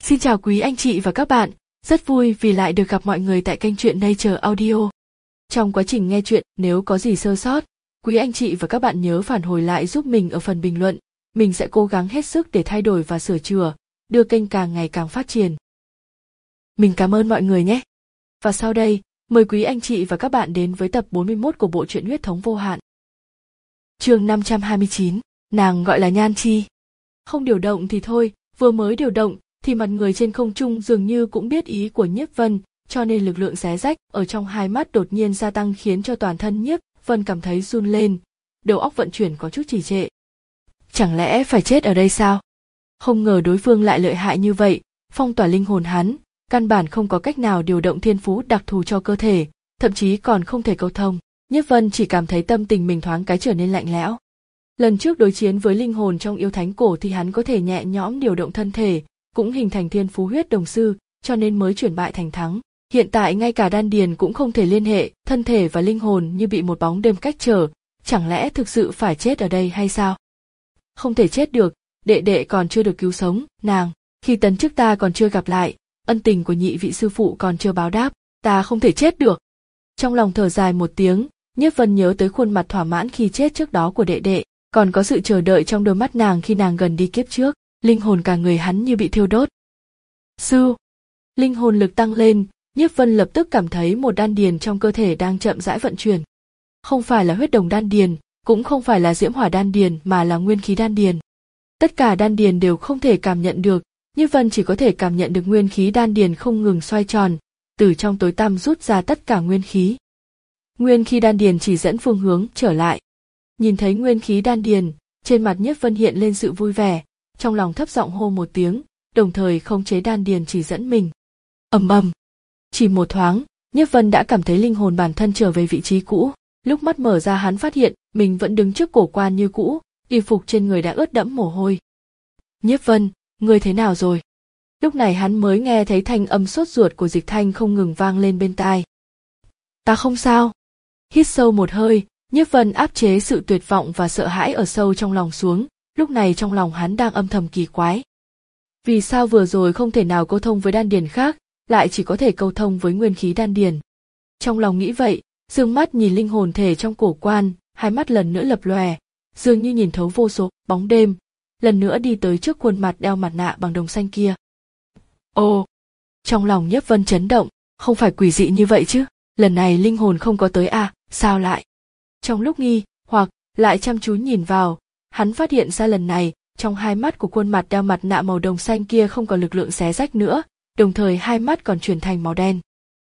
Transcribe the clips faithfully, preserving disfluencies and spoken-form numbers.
Xin chào quý anh chị và các bạn, rất vui vì lại được gặp mọi người tại kênh truyện Nature Audio. Trong quá trình nghe truyện, nếu có gì sơ sót, quý anh chị và các bạn nhớ phản hồi lại giúp mình ở phần bình luận, mình sẽ cố gắng hết sức để thay đổi và sửa chữa, đưa kênh càng ngày càng phát triển. Mình cảm ơn mọi người nhé. Và sau đây, mời quý anh chị và các bạn đến với tập bốn mươi mốt của bộ truyện Huyết thống vô hạn. Chương năm trăm hai mươi chín, nàng gọi là Nhan Chi. Không điều động thì thôi, vừa mới điều động thì mặt người trên không trung dường như cũng biết ý của Nhiếp Vân, cho nên lực lượng xé rách ở trong hai mắt đột nhiên gia tăng khiến cho toàn thân Nhiếp Vân cảm thấy run lên, đầu óc vận chuyển có chút trì trệ. Chẳng lẽ phải chết ở đây sao? Không ngờ đối phương lại lợi hại như vậy, phong tỏa linh hồn hắn, căn bản không có cách nào điều động thiên phú đặc thù cho cơ thể, thậm chí còn không thể câu thông. Nhiếp Vân chỉ cảm thấy tâm tình mình thoáng cái trở nên lạnh lẽo. Lần trước đối chiến với linh hồn trong yêu thánh cổ thì hắn có thể nhẹ nhõm điều động thân thể, cũng hình thành thiên phú huyết đồng sư, cho nên mới chuyển bại thành thắng. Hiện tại ngay cả đan điền cũng không thể liên hệ, thân thể và linh hồn như bị một bóng đêm cách trở, chẳng lẽ thực sự phải chết ở đây hay sao? Không thể chết được, đệ đệ còn chưa được cứu sống, nàng, khi tấn chức ta còn chưa gặp lại, ân tình của nhị vị sư phụ còn chưa báo đáp, ta không thể chết được. Trong lòng thở dài một tiếng, Nhiếp Vân nhớ tới khuôn mặt thỏa mãn khi chết trước đó của đệ đệ, còn có sự chờ đợi trong đôi mắt nàng khi nàng gần đi kiếp trước, linh hồn cả người hắn như bị thiêu đốt. Sư, linh hồn lực tăng lên, Nhiếp Vân lập tức cảm thấy một đan điền trong cơ thể đang chậm rãi vận chuyển. Không phải là huyết đồng đan điền, cũng không phải là diễm hỏa đan điền mà là nguyên khí đan điền. Tất cả đan điền đều không thể cảm nhận được, Nhiếp Vân chỉ có thể cảm nhận được nguyên khí đan điền không ngừng xoay tròn, từ trong tối tăm rút ra tất cả nguyên khí. Nguyên khí đan điền chỉ dẫn phương hướng trở lại. Nhìn thấy nguyên khí đan điền, trên mặt Nhiếp Vân hiện lên sự vui vẻ, trong lòng thấp giọng hô một tiếng, đồng thời khống chế đan điền chỉ dẫn mình. Ầm ầm. Chỉ một thoáng, Nhiếp Vân đã cảm thấy linh hồn bản thân trở về vị trí cũ. Lúc mắt mở ra hắn phát hiện mình vẫn đứng trước cổ quan như cũ, y phục trên người đã ướt đẫm mồ hôi. Nhiếp Vân, ngươi thế nào rồi? Lúc này hắn mới nghe thấy thanh âm sốt ruột của Dịch Thanh không ngừng vang lên bên tai. Ta không sao. Hít sâu một hơi, Nhiếp Vân áp chế sự tuyệt vọng và sợ hãi ở sâu trong lòng xuống, lúc này trong lòng hắn đang âm thầm kỳ quái. Vì sao vừa rồi không thể nào câu thông với đan điền khác, lại chỉ có thể câu thông với nguyên khí đan điền? Trong lòng nghĩ vậy, dương mắt nhìn linh hồn thể trong cổ quan, hai mắt lần nữa lập lòe, dường như nhìn thấu vô số bóng đêm, lần nữa đi tới trước khuôn mặt đeo mặt nạ bằng đồng xanh kia. Ồ! Trong lòng Nhiếp Vân chấn động, không phải quỷ dị như vậy chứ, lần này linh hồn không có tới à, sao lại? Trong lúc nghi hoặc lại chăm chú nhìn vào, hắn phát hiện ra lần này, trong hai mắt của khuôn mặt đeo mặt nạ màu đồng xanh kia không còn lực lượng xé rách nữa, đồng thời hai mắt còn chuyển thành màu đen.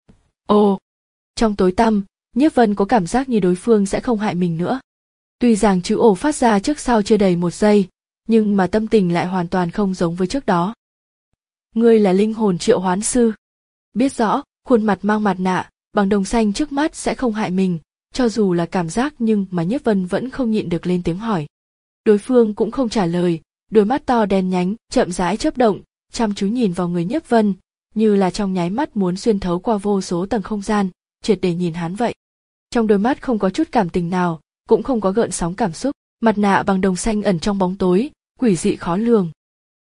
Ồ! Trong tối tăm, Nhiếp Vân có cảm giác như đối phương sẽ không hại mình nữa. Tuy rằng chữ ồ phát ra trước sau chưa đầy một giây, nhưng mà tâm tình lại hoàn toàn không giống với trước đó. Ngươi là linh hồn triệu hoán sư. Biết rõ, khuôn mặt mang mặt nạ, bằng đồng xanh trước mắt sẽ không hại mình, cho dù là cảm giác nhưng mà Nhiếp Vân vẫn không nhịn được lên tiếng hỏi. Đối phương cũng không trả lời, đôi mắt to đen nhánh, chậm rãi chớp động, chăm chú nhìn vào người Nhiếp Vân, như là trong nháy mắt muốn xuyên thấu qua vô số tầng không gian, triệt để nhìn hắn vậy. Trong đôi mắt không có chút cảm tình nào, cũng không có gợn sóng cảm xúc, mặt nạ bằng đồng xanh ẩn trong bóng tối, quỷ dị khó lường.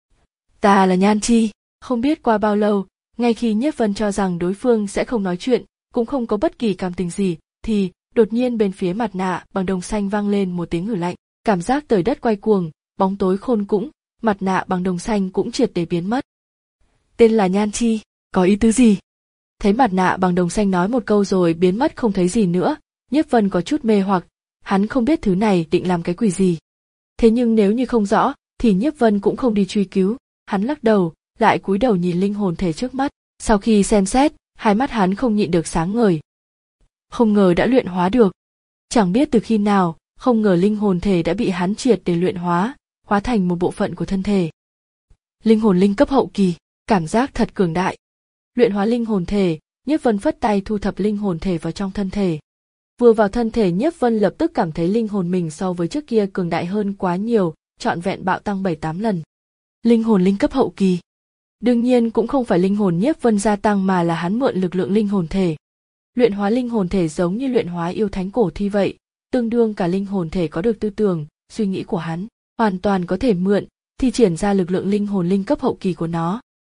Ta là Nhan Chi, không biết qua bao lâu, ngay khi Nhiếp Vân cho rằng đối phương sẽ không nói chuyện, cũng không có bất kỳ cảm tình gì, thì đột nhiên bên phía mặt nạ bằng đồng xanh vang lên một tiếng hử lạnh, cảm giác trời đất quay cuồng, bóng tối khôn cũng, mặt nạ bằng đồng xanh cũng triệt để biến mất. Tên là Nhan Chi, có ý tứ gì? Thấy mặt nạ bằng đồng xanh nói một câu rồi biến mất không thấy gì nữa, Nhiếp Vân có chút mê hoặc, hắn không biết thứ này định làm cái quỷ gì. Thế nhưng nếu như không rõ, thì Nhiếp Vân cũng không đi truy cứu, hắn lắc đầu, lại cúi đầu nhìn linh hồn thể trước mắt, sau khi xem xét, hai mắt hắn không nhịn được sáng ngời. Không ngờ đã luyện hóa được. Chẳng biết từ khi nào, không ngờ linh hồn thể đã bị hắn triệt để luyện hóa, hóa thành một bộ phận của thân thể. Linh hồn linh cấp hậu kỳ, cảm giác thật cường đại. Luyện hóa linh hồn thể, Nhiếp Vân phất tay thu thập linh hồn thể vào trong thân thể. Vừa vào thân thể Nhiếp Vân lập tức cảm thấy linh hồn mình so với trước kia cường đại hơn quá nhiều, trọn vẹn bạo tăng bảy tám lần. Linh hồn linh cấp hậu kỳ. Đương nhiên cũng không phải linh hồn Nhiếp Vân gia tăng mà là hắn mượn lực lượng linh hồn thể. Luyện hóa linh hồn thể giống như luyện hóa yêu thánh cổ thi vậy, tương đương cả linh hồn thể có được tư tưởng, suy nghĩ của hắn, hoàn toàn có thể mượn, thi triển ra lực lượng linh hồn linh cấp hậu kỳ của nó.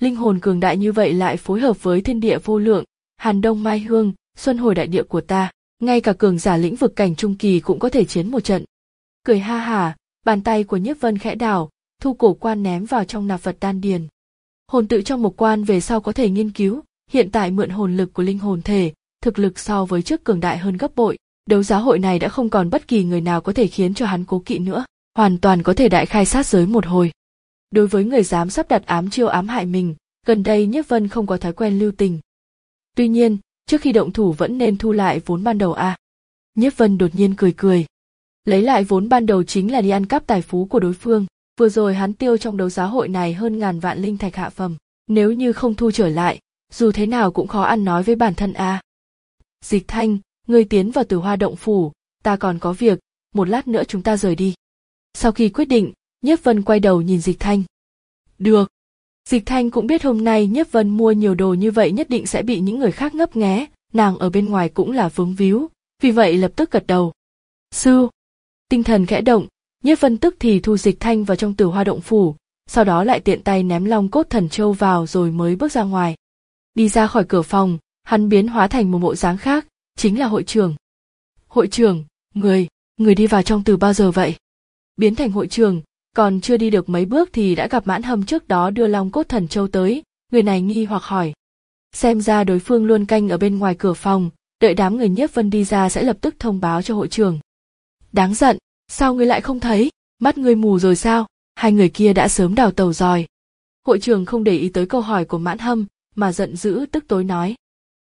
Linh hồn cường đại như vậy lại phối hợp với thiên địa vô lượng, Hàn Đông Mai Hương, Xuân hồi đại địa của ta, ngay cả cường giả lĩnh vực cảnh trung kỳ cũng có thể chiến một trận. Cười ha hả, bàn tay của Nhiếp Vân khẽ đảo, thu cổ quan ném vào trong nạp vật đan điền. Hồn tự trong một quan về sau có thể nghiên cứu, hiện tại mượn hồn lực của linh hồn thể, thực lực so với trước cường đại hơn gấp bội. Đấu giá hội này đã không còn bất kỳ người nào có thể khiến cho hắn cố kỵ nữa, hoàn toàn có thể đại khai sát giới một hồi. Đối với người dám sắp đặt ám chiêu ám hại mình, gần đây Nhiếp Vân không có thói quen lưu tình. Tuy nhiên, trước khi động thủ vẫn nên thu lại vốn ban đầu a. À. Nhiếp Vân đột nhiên cười cười. Lấy lại vốn ban đầu chính là đi ăn cắp tài phú của đối phương. Vừa rồi hắn tiêu trong đấu giá hội này hơn ngàn vạn linh thạch hạ phẩm. Nếu như không thu trở lại, dù thế nào cũng khó ăn nói với bản thân a. À. Dịch Thanh, ngươi tiến vào Tử Hoa động phủ, ta còn có việc, một lát nữa chúng ta rời đi. Sau khi quyết định, Nhiếp Vân quay đầu nhìn Dịch Thanh. Được. Dịch Thanh cũng biết hôm nay Nhiếp Vân mua nhiều đồ như vậy nhất định sẽ bị những người khác ngấp nghé, nàng ở bên ngoài cũng là vướng víu, vì vậy lập tức gật đầu. Sư. Tinh thần khẽ động, Nhiếp Vân tức thì thu Dịch Thanh vào trong Tử Hoa động phủ, sau đó lại tiện tay ném Long Cốt Thần Châu vào rồi mới bước ra ngoài. Đi ra khỏi cửa phòng, hắn biến hóa thành một bộ dáng khác, chính là hội trưởng. Hội trưởng, người, người đi vào trong từ bao giờ vậy? Biến thành hội trưởng, còn chưa đi được mấy bước thì đã gặp Mãn Hâm trước đó đưa Long Cốt Thần Châu tới, người này nghi hoặc hỏi. Xem ra đối phương luôn canh ở bên ngoài cửa phòng, đợi đám người Nhiếp Vân đi ra sẽ lập tức thông báo cho hội trưởng. Đáng giận, sao ngươi lại không thấy, mắt ngươi mù rồi sao, hai người kia đã sớm đào tàu rồi. Hội trưởng không để ý tới câu hỏi của Mãn Hâm, mà giận dữ tức tối nói.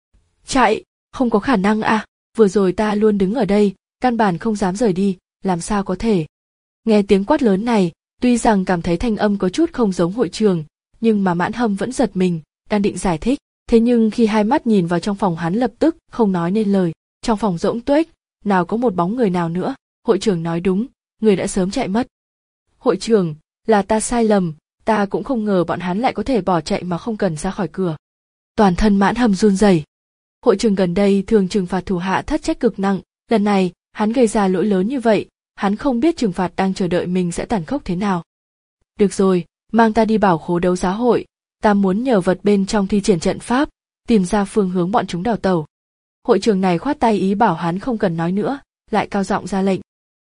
Chạy, không có khả năng à, vừa rồi ta luôn đứng ở đây, căn bản không dám rời đi, làm sao có thể. Nghe tiếng quát lớn này, tuy rằng cảm thấy thanh âm có chút không giống hội trưởng, nhưng mà Mãn Hâm vẫn giật mình, đang định giải thích, thế nhưng khi hai mắt nhìn vào trong phòng hắn lập tức không nói nên lời, trong phòng rỗng tuếch, nào có một bóng người nào nữa, hội trưởng nói đúng, người đã sớm chạy mất. Hội trưởng, là ta sai lầm, ta cũng không ngờ bọn hắn lại có thể bỏ chạy mà không cần ra khỏi cửa. Toàn thân Mãn Hâm run rẩy. Hội trưởng gần đây thường trừng phạt thủ hạ thất trách cực nặng, lần này, hắn gây ra lỗi lớn như vậy, hắn không biết trừng phạt đang chờ đợi mình sẽ tàn khốc thế nào. Được rồi, mang ta đi bảo khố đấu giá hội, ta muốn nhờ vật bên trong thi triển trận pháp, tìm ra phương hướng bọn chúng đào tẩu. Hội trưởng này khoát tay ý bảo hắn không cần nói nữa, lại cao giọng ra lệnh.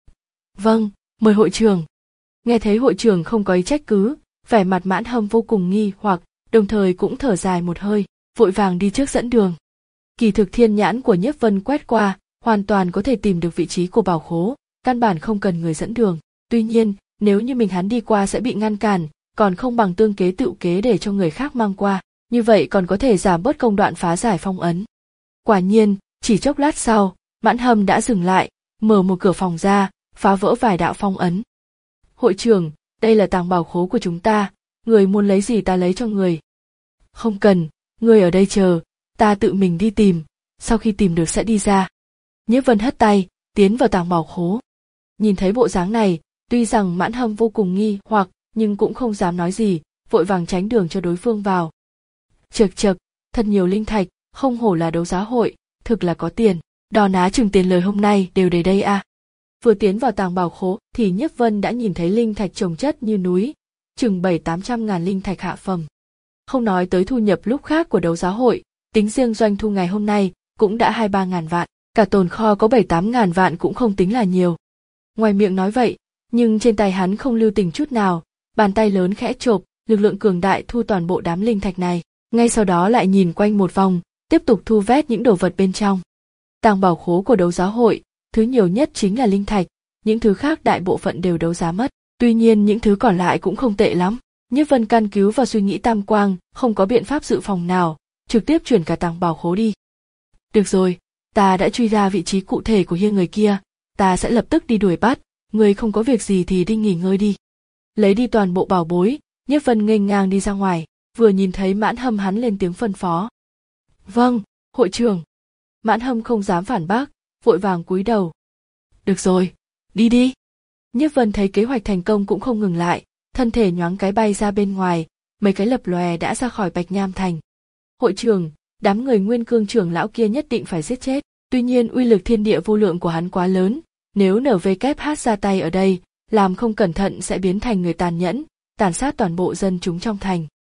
Vâng, mời hội trưởng. Nghe thấy hội trưởng không có ý trách cứ, vẻ mặt Mãn Hâm vô cùng nghi hoặc, đồng thời cũng thở dài một hơi, vội vàng đi trước dẫn đường. Kỳ thực thiên nhãn của Nhiếp Vân quét qua, hoàn toàn có thể tìm được vị trí của bảo khố, căn bản không cần người dẫn đường. Tuy nhiên, nếu như mình hắn đi qua sẽ bị ngăn cản, còn không bằng tương kế tựu kế để cho người khác mang qua, như vậy còn có thể giảm bớt công đoạn phá giải phong ấn. Quả nhiên, chỉ chốc lát sau, Mãn Hâm đã dừng lại, mở một cửa phòng ra, phá vỡ vài đạo phong ấn. Hội trưởng, đây là tàng bảo khố của chúng ta, người muốn lấy gì ta lấy cho người. Không cần, người ở đây chờ, ta tự mình đi tìm, sau khi tìm được sẽ đi ra. Nhiếp Vân hất tay, tiến vào tàng bảo khố. Nhìn thấy bộ dáng này, tuy rằng Mãn Hâm vô cùng nghi hoặc, nhưng cũng không dám nói gì, vội vàng tránh đường cho đối phương vào. Chậc chậc, thật nhiều linh thạch, không hổ là đấu giá hội, thực là có tiền, đo ná chừng tiền lời hôm nay đều đầy đây à. Vừa tiến vào tàng bảo khố thì Nhiếp Vân đã nhìn thấy linh thạch chồng chất như núi, chừng bảy tám trăm ngàn linh thạch hạ phẩm. Không nói tới thu nhập lúc khác của đấu giá hội, tính riêng doanh thu ngày hôm nay cũng đã hai ba ngàn vạn, cả tồn kho có bảy tám ngàn vạn cũng không tính là nhiều. Ngoài miệng nói vậy, nhưng trên tay hắn không lưu tình chút nào, bàn tay lớn khẽ chộp, lực lượng cường đại thu toàn bộ đám linh thạch này, ngay sau đó lại nhìn quanh một vòng, tiếp tục thu vét những đồ vật bên trong. Tàng bảo khố của đấu giá hội, thứ nhiều nhất chính là linh thạch, những thứ khác đại bộ phận đều đấu giá mất, tuy nhiên những thứ còn lại cũng không tệ lắm. Nhiếp Vân căn cứ vào suy nghĩ tam quang, không có biện pháp dự phòng nào, trực tiếp chuyển cả tàng bảo khố đi. Được rồi, ta đã truy ra vị trí cụ thể của hiên người kia, ta sẽ lập tức đi đuổi bắt, người không có việc gì thì đi nghỉ ngơi đi. Lấy đi toàn bộ bảo bối, Nhiếp Vân nghênh ngang đi ra ngoài, vừa nhìn thấy Mãn Hâm hắn lên tiếng phân phó. Vâng, hội trưởng. Mãn Hâm không dám phản bác, vội vàng cúi đầu. Được rồi, đi đi. Nhiếp Vân thấy kế hoạch thành công cũng không ngừng lại, thân thể nhoáng cái bay ra bên ngoài, mấy cái lập lòe đã ra khỏi Bạch Nham Thành. Hội trưởng, đám người Nguyên Cương trưởng lão kia nhất định phải giết chết, tuy nhiên uy lực thiên địa vô lượng của hắn quá lớn, nếu en vê kép hát ra tay ở đây, làm không cẩn thận sẽ biến thành người tàn nhẫn, tàn sát toàn bộ dân chúng trong thành,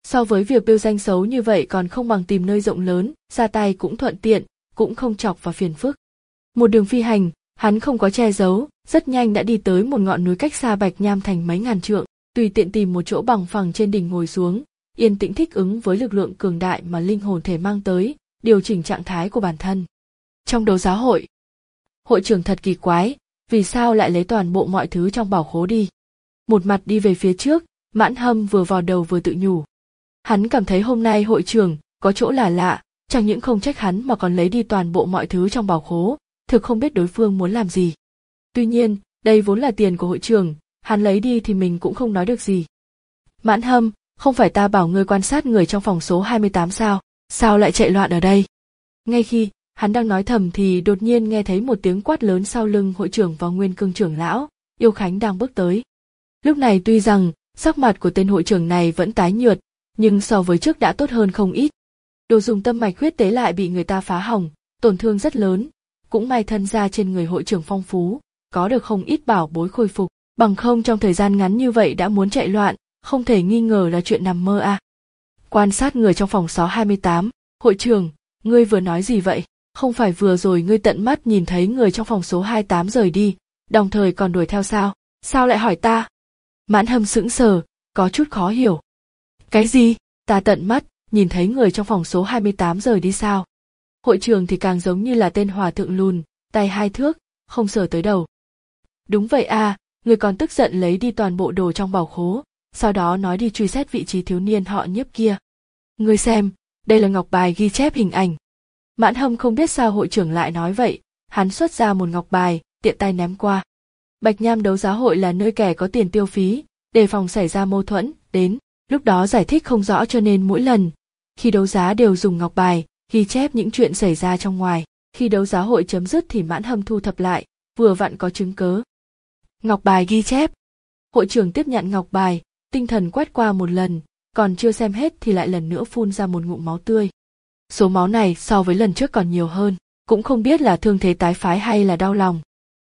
So với việc bêu danh xấu như vậy còn không bằng tìm nơi rộng lớn, ra tay cũng thuận tiện, cũng không chọc vào phiền phức. Một đường phi hành, hắn không có che giấu, rất nhanh đã đi tới một ngọn núi cách xa Bạch Nham Thành mấy ngàn trượng, tùy tiện tìm một chỗ bằng phẳng trên đỉnh ngồi xuống, yên tĩnh thích ứng với lực lượng cường đại mà linh hồn thể mang tới, điều chỉnh trạng thái của bản thân. Trong đấu giá hội, hội trưởng thật kỳ quái, vì sao lại lấy toàn bộ mọi thứ trong bảo khố đi? Một mặt đi về phía trước, Mãn Hâm vừa vò đầu vừa tự nhủ. Hắn cảm thấy hôm nay hội trưởng có chỗ là lạ, chẳng những không trách hắn mà còn lấy đi toàn bộ mọi thứ trong bảo khố, thực không biết đối phương muốn làm gì. Tuy nhiên, đây vốn là tiền của hội trưởng, hắn lấy đi thì mình cũng không nói được gì. Mãn Hâm, không phải ta bảo ngươi quan sát người trong phòng số hai mươi tám sao, sao lại chạy loạn ở đây? Ngay khi hắn đang nói thầm thì đột nhiên nghe thấy một tiếng quát lớn sau lưng hội trưởng và Nguyên Cương trưởng lão, Yêu Khánh đang bước tới. Lúc này tuy rằng sắc mặt của tên hội trưởng này vẫn tái nhợt, nhưng so với trước đã tốt hơn không ít. Đồ dùng tâm mạch huyết tế lại bị người ta phá hỏng, tổn thương rất lớn, cũng may thân gia trên người hội trưởng phong phú, có được không ít bảo bối khôi phục, bằng không trong thời gian ngắn như vậy đã muốn chạy loạn, không thể nghi ngờ là chuyện nằm mơ à. Quan sát người trong phòng số hai mươi tám, hội trưởng, ngươi vừa nói gì vậy? Không phải vừa rồi ngươi tận mắt nhìn thấy người trong phòng số hai mươi tám rời đi, đồng thời còn đuổi theo sao? Sao lại hỏi ta? Mãn Hâm sững sờ, có chút khó hiểu. Cái gì? Ta tận mắt nhìn thấy người trong phòng số hai mươi tám rời đi sao? Hội trưởng thì càng giống như là tên hòa thượng lùn, tay hai thước, không sờ tới đầu. Đúng vậy à, người còn tức giận lấy đi toàn bộ đồ trong bảo khố, sau đó nói đi truy xét vị trí thiếu niên họ Nhiếp kia. Ngươi xem, đây là ngọc bài ghi chép hình ảnh. Mãn Hâm không biết sao hội trưởng lại nói vậy, hắn xuất ra một ngọc bài, tiện tay ném qua. Bạch Nham đấu giá hội là nơi kẻ có tiền tiêu phí, đề phòng xảy ra mâu thuẫn, đến, lúc đó giải thích không rõ cho nên mỗi lần, khi đấu giá đều dùng ngọc bài, ghi chép những chuyện xảy ra trong ngoài, khi đấu giá hội chấm dứt thì Mãn Hâm thu thập lại, vừa vặn có chứng cớ. Ngọc bài ghi chép. Hội trưởng tiếp nhận ngọc bài, tinh thần quét qua một lần, còn chưa xem hết thì lại lần nữa phun ra một ngụm máu tươi. Số máu này so với lần trước còn nhiều hơn, cũng không biết là thương thế tái phái hay là đau lòng.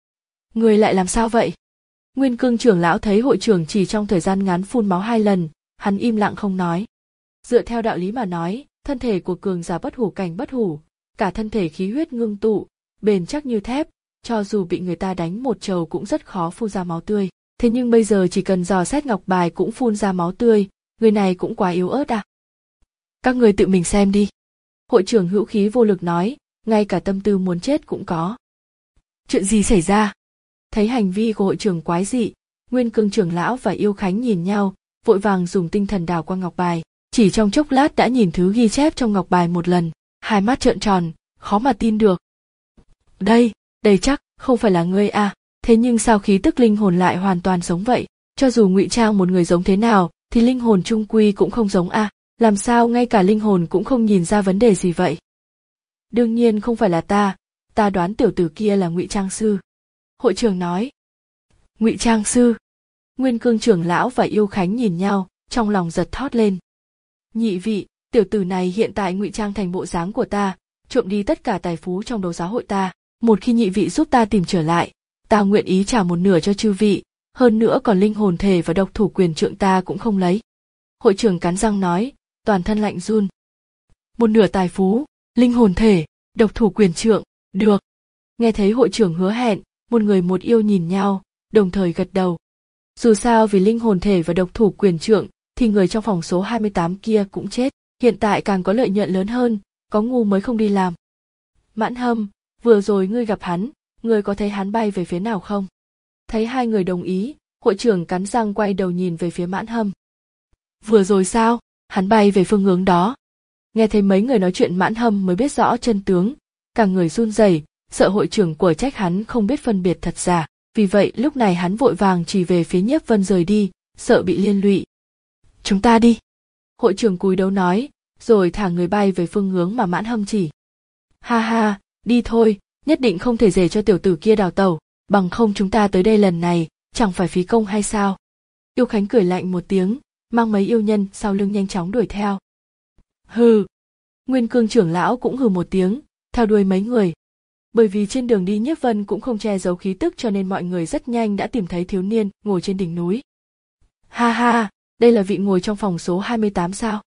Người lại làm sao vậy? Nguyên Cương trưởng lão thấy hội trưởng chỉ trong thời gian ngắn phun máu hai lần, hắn im lặng không nói. Dựa theo đạo lý mà nói, thân thể của cường giả bất hủ cảnh bất hủ, cả thân thể khí huyết ngưng tụ, bền chắc như thép, cho dù bị người ta đánh một trầu cũng rất khó phun ra máu tươi. Thế nhưng bây giờ chỉ cần dò xét ngọc bài cũng phun ra máu tươi, người này cũng quá yếu ớt à. Các người tự mình xem đi. Hội trưởng hữu khí vô lực nói, ngay cả tâm tư muốn chết cũng có. Chuyện gì xảy ra? Thấy hành vi của hội trưởng quái dị, Nguyên Cương trưởng lão và Yêu Khánh nhìn nhau, vội vàng dùng tinh thần đảo qua ngọc bài, chỉ trong chốc lát đã nhìn thứ ghi chép trong ngọc bài một lần, hai mắt trợn tròn, khó mà tin được. Đây, đây chắc không phải là ngươi à, thế nhưng sao khí tức linh hồn lại hoàn toàn giống vậy, cho dù ngụy trang một người giống thế nào, thì linh hồn chung quy cũng không giống à, làm sao ngay cả linh hồn cũng không nhìn ra vấn đề gì vậy? Đương nhiên không phải là ta, ta đoán tiểu tử kia là ngụy trang sư. Hội trưởng nói. Ngụy trang sư? Nguyên Cương trưởng lão và Yêu Khánh nhìn nhau, trong lòng giật thót lên. Nhị vị, tiểu tử này hiện tại ngụy trang thành bộ dáng của ta, trộm đi tất cả tài phú trong đấu giá hội ta. Một khi nhị vị giúp ta tìm trở lại, ta nguyện ý trả một nửa cho chư vị, hơn nữa còn linh hồn thể và độc thủ quyền trượng ta cũng không lấy. Hội trưởng cắn răng nói, toàn thân lạnh run. Một nửa tài phú, linh hồn thể, độc thủ quyền trượng, được. Nghe thấy hội trưởng hứa hẹn, một người một yêu nhìn nhau, đồng thời gật đầu. Dù sao vì linh hồn thể và độc thủ quyền trượng, thì người trong phòng số hai mươi tám kia cũng chết, hiện tại càng có lợi nhuận lớn hơn, có ngu mới không đi làm. Mãn Hâm, vừa rồi ngươi gặp hắn, ngươi có thấy hắn bay về phía nào không? Thấy hai người đồng ý, hội trưởng cắn răng quay đầu nhìn về phía Mãn Hâm. Vừa rồi sao? Hắn bay về phương hướng đó. Nghe thấy mấy người nói chuyện Mãn Hâm mới biết rõ chân tướng, cả người run rẩy, sợ hội trưởng của trách hắn không biết phân biệt thật giả, vì vậy lúc này hắn vội vàng chỉ về phía Nhiếp Vân rời đi, sợ bị liên lụy. Chúng ta đi. Hội trưởng cúi đầu nói, rồi thả người bay về phương hướng mà Mãn Hâm chỉ. Ha ha, đi thôi, nhất định không thể để cho tiểu tử kia đào tẩu, bằng không chúng ta tới đây lần này, chẳng phải phí công hay sao? Yêu Khánh cười lạnh một tiếng, mang mấy yêu nhân sau lưng nhanh chóng đuổi theo. Hừ. Nguyên Cương trưởng lão cũng hừ một tiếng, theo đuôi mấy người. Bởi vì trên đường đi Nhiếp Vân cũng không che giấu khí tức cho nên mọi người rất nhanh đã tìm thấy thiếu niên ngồi trên đỉnh núi. Ha ha, đây là vị ngồi trong phòng số hai mươi tám sao?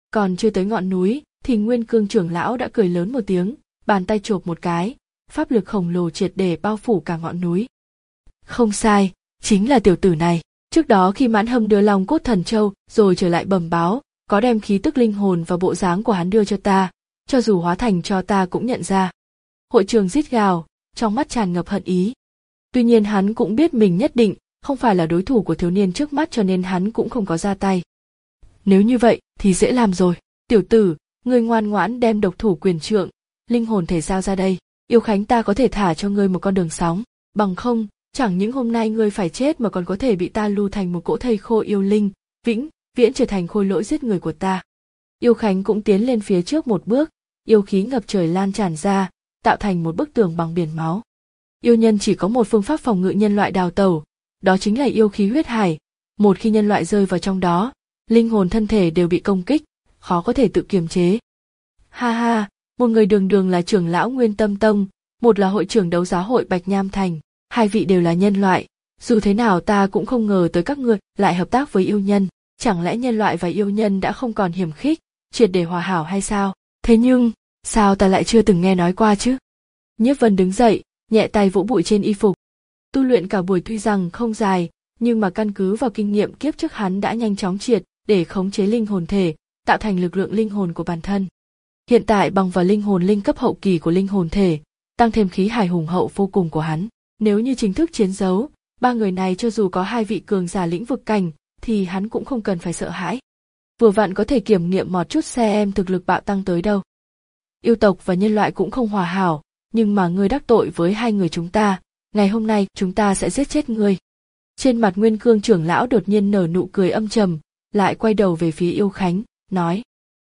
Còn chưa tới ngọn núi thì Nguyên Cương trưởng lão đã cười lớn một tiếng, bàn tay chộp một cái, pháp lực khổng lồ triệt để bao phủ cả ngọn núi. Không sai, chính là tiểu tử này. Trước đó khi Mãn Hâm đưa Long Cốt Thần Châu rồi trở lại bẩm báo, có đem khí tức linh hồn và bộ dáng của hắn đưa cho ta, cho dù hóa thành cho ta cũng nhận ra. Hội trường rít gào, trong mắt tràn ngập hận ý. Tuy nhiên hắn cũng biết mình nhất định không phải là đối thủ của thiếu niên trước mắt, cho nên hắn cũng không có ra tay. Nếu như vậy thì dễ làm rồi. Tiểu tử, ngươi ngoan ngoãn đem độc thủ quyền trượng, linh hồn thể giao ra đây. Yêu Khánh ta có thể thả cho ngươi một con đường sống, bằng không, chẳng những hôm nay ngươi phải chết mà còn có thể bị ta lưu thành một cỗ thây khô yêu linh, vĩnh viễn trở thành khôi lỗi giết người của ta. Yêu Khánh cũng tiến lên phía trước một bước, yêu khí ngập trời lan tràn ra, tạo thành một bức tường bằng biển máu. Yêu nhân chỉ có một phương pháp phòng ngự nhân loại đào tẩu, đó chính là yêu khí huyết hải. Một khi nhân loại rơi vào trong đó, linh hồn thân thể đều bị công kích, khó có thể tự kiềm chế. Ha ha, một người đường đường là trưởng lão Nguyên Tâm Tông, một là hội trưởng đấu giá hội Bạch Nham Thành, hai vị đều là nhân loại. Dù thế nào ta cũng không ngờ tới các ngươi lại hợp tác với yêu nhân. Chẳng lẽ nhân loại và yêu nhân đã không còn hiểm khích, triệt để hòa hảo hay sao? Thế nhưng, sao ta lại chưa từng nghe nói qua chứ? Nhiếp Vân đứng dậy, nhẹ tay vỗ bụi trên y phục. Tu luyện cả buổi tuy rằng không dài, nhưng mà căn cứ vào kinh nghiệm kiếp trước hắn đã nhanh chóng triệt để khống chế linh hồn thể, tạo thành lực lượng linh hồn của bản thân. Hiện tại bằng vào linh hồn linh cấp hậu kỳ của linh hồn thể, tăng thêm khí hải hùng hậu vô cùng của hắn. Nếu như chính thức chiến đấu, ba người này cho dù có hai vị cường giả lĩnh vực cảnh, thì hắn cũng không cần phải sợ hãi. Vừa vặn có thể kiểm nghiệm một chút xem thực lực bạo tăng tới đâu. Yêu tộc và nhân loại cũng không hòa hảo, nhưng mà ngươi đắc tội với hai người chúng ta, ngày hôm nay chúng ta sẽ giết chết ngươi. Trên mặt Nguyên Cương trưởng lão đột nhiên nở nụ cười âm trầm, lại quay đầu về phía Yêu Khánh, nói: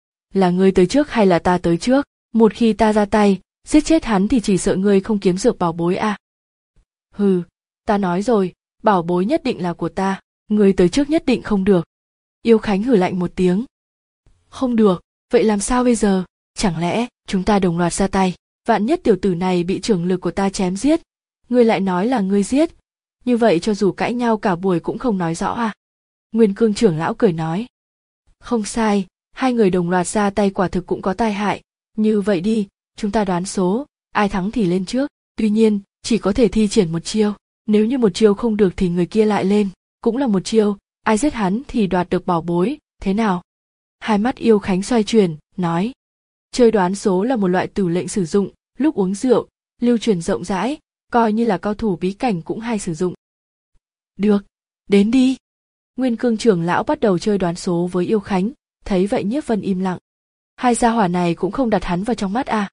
là ngươi tới trước hay là ta tới trước? Một khi ta ra tay, giết chết hắn thì chỉ sợ ngươi không kiếm dược bảo bối à? Hừ, ta nói rồi, bảo bối nhất định là của ta, ngươi tới trước nhất định không được. Yêu Khánh hừ lạnh một tiếng. Không được, vậy làm sao bây giờ? Chẳng lẽ chúng ta đồng loạt ra tay, vạn nhất tiểu tử này bị trưởng lực của ta chém giết, ngươi lại nói là ngươi giết, như vậy cho dù cãi nhau cả buổi cũng không nói rõ à? Nguyên Cương trưởng lão cười nói. Không sai, hai người đồng loạt ra tay quả thực cũng có tai hại, như vậy đi, chúng ta đoán số, ai thắng thì lên trước, tuy nhiên, chỉ có thể thi triển một chiêu, nếu như một chiêu không được thì người kia lại lên, cũng là một chiêu, ai giết hắn thì đoạt được bảo bối, thế nào? Hai mắt Yêu Khánh xoay chuyển, nói. Chơi đoán số là một loại tử lệnh sử dụng, lúc uống rượu, lưu truyền rộng rãi, coi như là cao thủ bí cảnh cũng hay sử dụng. Được, đến đi. Nguyên Cương trưởng lão bắt đầu chơi đoán số với Yêu Khánh, thấy vậy Nhiếp Vân im lặng. Hai gia hỏa này cũng không đặt hắn vào trong mắt à?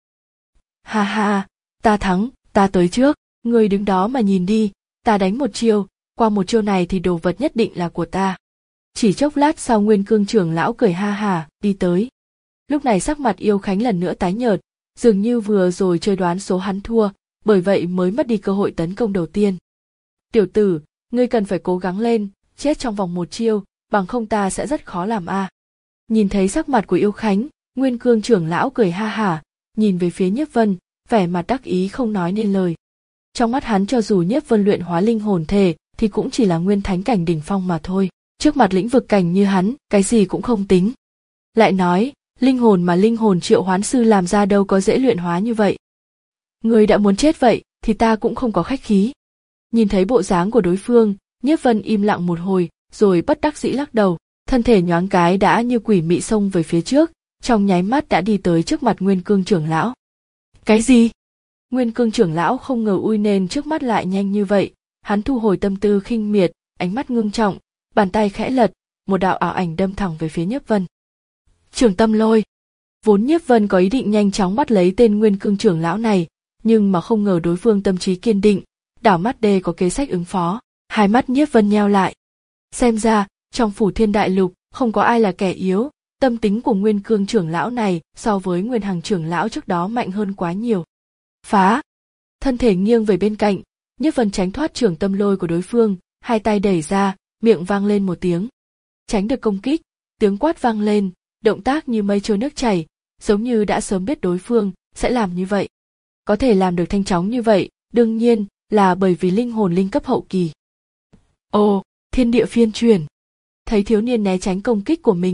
Ha ha, ta thắng, ta tới trước, ngươi đứng đó mà nhìn đi, ta đánh một chiêu, qua một chiêu này thì đồ vật nhất định là của ta. Chỉ chốc lát sau Nguyên Cương trưởng lão cười ha hà, đi tới. Lúc này sắc mặt Yêu Khánh lần nữa tái nhợt, dường như vừa rồi chơi đoán số hắn thua, bởi vậy mới mất đi cơ hội tấn công đầu tiên. Tiểu tử, ngươi cần phải cố gắng lên, chết trong vòng một chiêu, bằng không ta sẽ rất khó làm a. À. Nhìn thấy sắc mặt của Yêu Khánh, Nguyên Cương trưởng lão cười ha hả, nhìn về phía Nhiếp Vân, vẻ mặt đắc ý không nói nên lời. Trong mắt hắn cho dù Nhiếp Vân luyện hóa linh hồn thể, thì cũng chỉ là nguyên thánh cảnh đỉnh phong mà thôi, trước mặt lĩnh vực cảnh như hắn, cái gì cũng không tính. Lại nói, linh hồn mà linh hồn triệu hoán sư làm ra đâu có dễ luyện hóa như vậy. Người đã muốn chết vậy, thì ta cũng không có khách khí. Nhìn thấy bộ dáng của đối phương, Nhiếp Vân im lặng một hồi, rồi bất đắc dĩ lắc đầu, thân thể nhoáng cái đã như quỷ mị xông về phía trước, trong nháy mắt đã đi tới trước mặt Nguyên Cương trưởng lão. Cái gì? Nguyên Cương trưởng lão không ngờ ui nền trước mắt lại nhanh như vậy, hắn thu hồi tâm tư khinh miệt, ánh mắt ngưng trọng, bàn tay khẽ lật, một đạo ảo ảnh đâm thẳng về phía Nhiếp Vân. Trường Tâm Lôi. Vốn Nhiếp Vân có ý định nhanh chóng bắt lấy tên Nguyên Cương trưởng lão này, nhưng mà không ngờ đối phương tâm trí kiên định, đảo mắt đê có kế sách ứng phó, hai mắt Nhiếp Vân nheo lại. Xem ra, trong phủ Thiên Đại Lục, không có ai là kẻ yếu, tâm tính của Nguyên Cương trưởng lão này so với Nguyên Hằng trưởng lão trước đó mạnh hơn quá nhiều. Phá! Thân thể nghiêng về bên cạnh, Nhiếp Vân tránh thoát Trường Tâm Lôi của đối phương, hai tay đẩy ra, miệng vang lên một tiếng. Tránh được công kích, tiếng quát vang lên, động tác như mây trôi nước chảy, giống như đã sớm biết đối phương sẽ làm như vậy. Có thể làm được nhanh chóng như vậy, đương nhiên là bởi vì linh hồn linh cấp hậu kỳ. Ồ, thiên địa phiên chuyển. Thấy thiếu niên né tránh công kích của mình,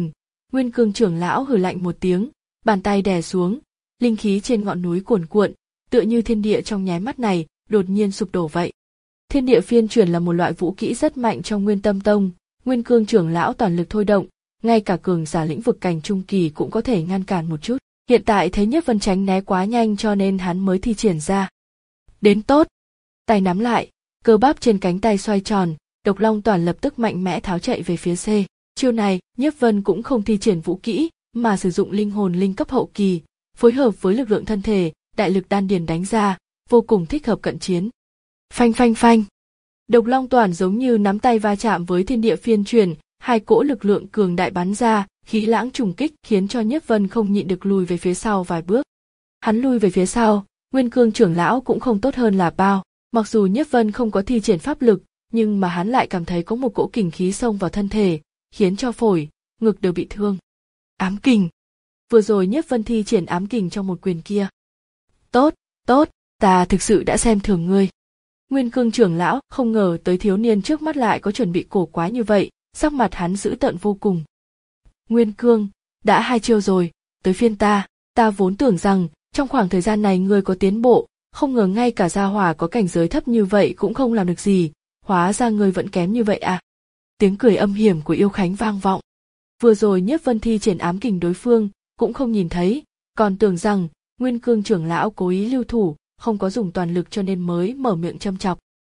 Nguyên Cương trưởng lão hừ lạnh một tiếng, bàn tay đè xuống, linh khí trên ngọn núi cuồn cuộn, tựa như thiên địa trong nháy mắt này đột nhiên sụp đổ vậy. Thiên địa phiên chuyển là một loại vũ kỹ rất mạnh trong Nguyên Tâm Tông, Nguyên Cương trưởng lão toàn lực thôi động, ngay cả cường giả lĩnh vực cảnh trung kỳ cũng có thể ngăn cản một chút. Hiện tại thấy Nhiếp Vân tránh né quá nhanh cho nên hắn mới thi triển ra. Đến tốt. Tay nắm lại, cơ bắp trên cánh tay xoay tròn, Độc Long Toàn lập tức mạnh mẽ tháo chạy về phía C. Chiêu này, Nhiếp Vân cũng không thi triển vũ kỹ, mà sử dụng linh hồn linh cấp hậu kỳ, phối hợp với lực lượng thân thể, đại lực đan điền đánh ra, vô cùng thích hợp cận chiến. Phanh phanh phanh. Độc Long Toàn giống như nắm tay va chạm với thiên địa phiên chuyển, hai cỗ lực lượng cường đại bắn ra, khí lãng trùng kích khiến cho Nhiếp Vân không nhịn được lùi về phía sau vài bước. Hắn lùi về phía sau, Nguyên Cương trưởng lão cũng không tốt hơn là bao, mặc dù Nhiếp Vân không có thi triển pháp lực, nhưng mà hắn lại cảm thấy có một cỗ kình khí xông vào thân thể, khiến cho phổi, ngực đều bị thương. Ám kình. Vừa rồi Nhiếp Vân thi triển ám kình trong một quyền kia. Tốt, tốt, ta thực sự đã xem thường ngươi. Nguyên Cương trưởng lão không ngờ tới thiếu niên trước mắt lại có chuẩn bị cổ quái như vậy, sắc mặt hắn dữ tợn vô cùng. Nguyên Cương, đã hai chiêu rồi, tới phiên ta, ta vốn tưởng rằng trong khoảng thời gian này ngươi có tiến bộ, không ngờ ngay cả gia hỏa có cảnh giới thấp như vậy cũng không làm được gì, hóa ra ngươi vẫn kém như vậy à. Tiếng cười âm hiểm của Yêu Khánh vang vọng. Vừa rồi Nhiếp Vân thi triển ám kình đối phương, cũng không nhìn thấy, còn tưởng rằng Nguyên Cương trưởng lão cố ý lưu thủ, không có dùng toàn lực cho nên mới mở miệng châm chọc.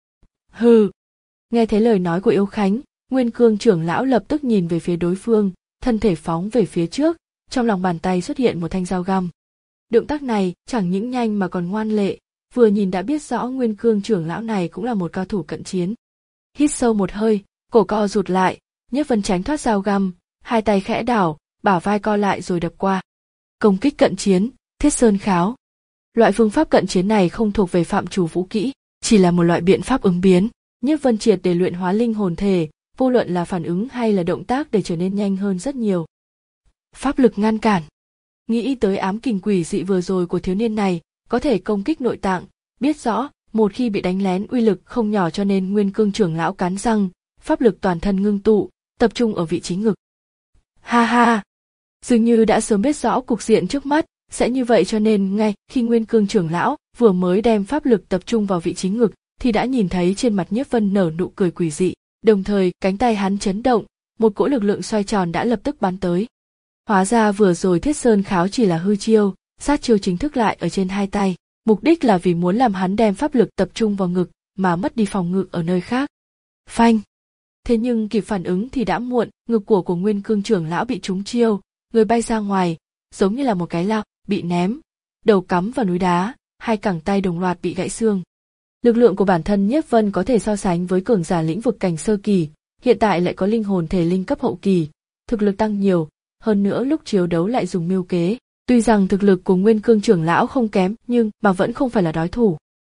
Hừ. Nghe thấy lời nói của Yêu Khánh, Nguyên Cương trưởng lão lập tức nhìn về phía đối phương, thân thể phóng về phía trước, trong lòng bàn tay xuất hiện một thanh dao găm. Động tác này chẳng những nhanh mà còn ngoan lệ, vừa nhìn đã biết rõ Nguyên Cương trưởng lão này cũng là một cao thủ cận chiến. Hít sâu một hơi, cổ co rụt lại, Nhiếp Vân tránh thoát dao găm, hai tay khẽ đảo, bả vai co lại rồi đập qua. Công kích cận chiến, Thiết Sơn Kháo. Loại phương pháp cận chiến này không thuộc về phạm trù vũ kỹ, chỉ là một loại biện pháp ứng biến. Nhiếp Vân triệt để luyện hóa linh hồn thể, vô luận là phản ứng hay là động tác để trở nên nhanh hơn rất nhiều. Pháp lực ngăn cản. Nghĩ tới ám kình quỷ dị vừa rồi của thiếu niên này, có thể công kích nội tạng, biết rõ, một khi bị đánh lén uy lực không nhỏ cho nên Nguyên Cương trưởng lão cắn răng, pháp lực toàn thân ngưng tụ, tập trung ở vị trí ngực. Ha ha! Dường như đã sớm biết rõ cục diện trước mắt, sẽ như vậy cho nên ngay khi Nguyên Cương trưởng lão vừa mới đem pháp lực tập trung vào vị trí ngực, thì đã nhìn thấy trên mặt Nhiếp Vân nở nụ cười quỷ dị, đồng thời cánh tay hắn chấn động, một cỗ lực lượng xoay tròn đã lập tức bắn tới. Hóa ra vừa rồi Thiết Sơn Kháo chỉ là hư chiêu, sát chiêu chính thức lại ở trên hai tay, mục đích là vì muốn làm hắn đem pháp lực tập trung vào ngực, mà mất đi phòng ngự ở nơi khác. Phanh! Thế nhưng kịp phản ứng thì đã muộn, ngực của của Nguyên Cương trưởng lão bị trúng chiêu, người bay ra ngoài, giống như là một cái lao, bị ném, đầu cắm vào núi đá, hai cẳng tay đồng loạt bị gãy xương. Lực lượng của bản thân Nhiếp Vân có thể so sánh với cường giả lĩnh vực cảnh sơ kỳ, hiện tại lại có linh hồn thể linh cấp hậu kỳ, thực lực tăng nhiều, hơn nữa lúc chiến đấu lại dùng mưu kế. Tuy rằng thực lực của Nguyên Cương trưởng lão không kém, nhưng mà vẫn không phải là đối thủ.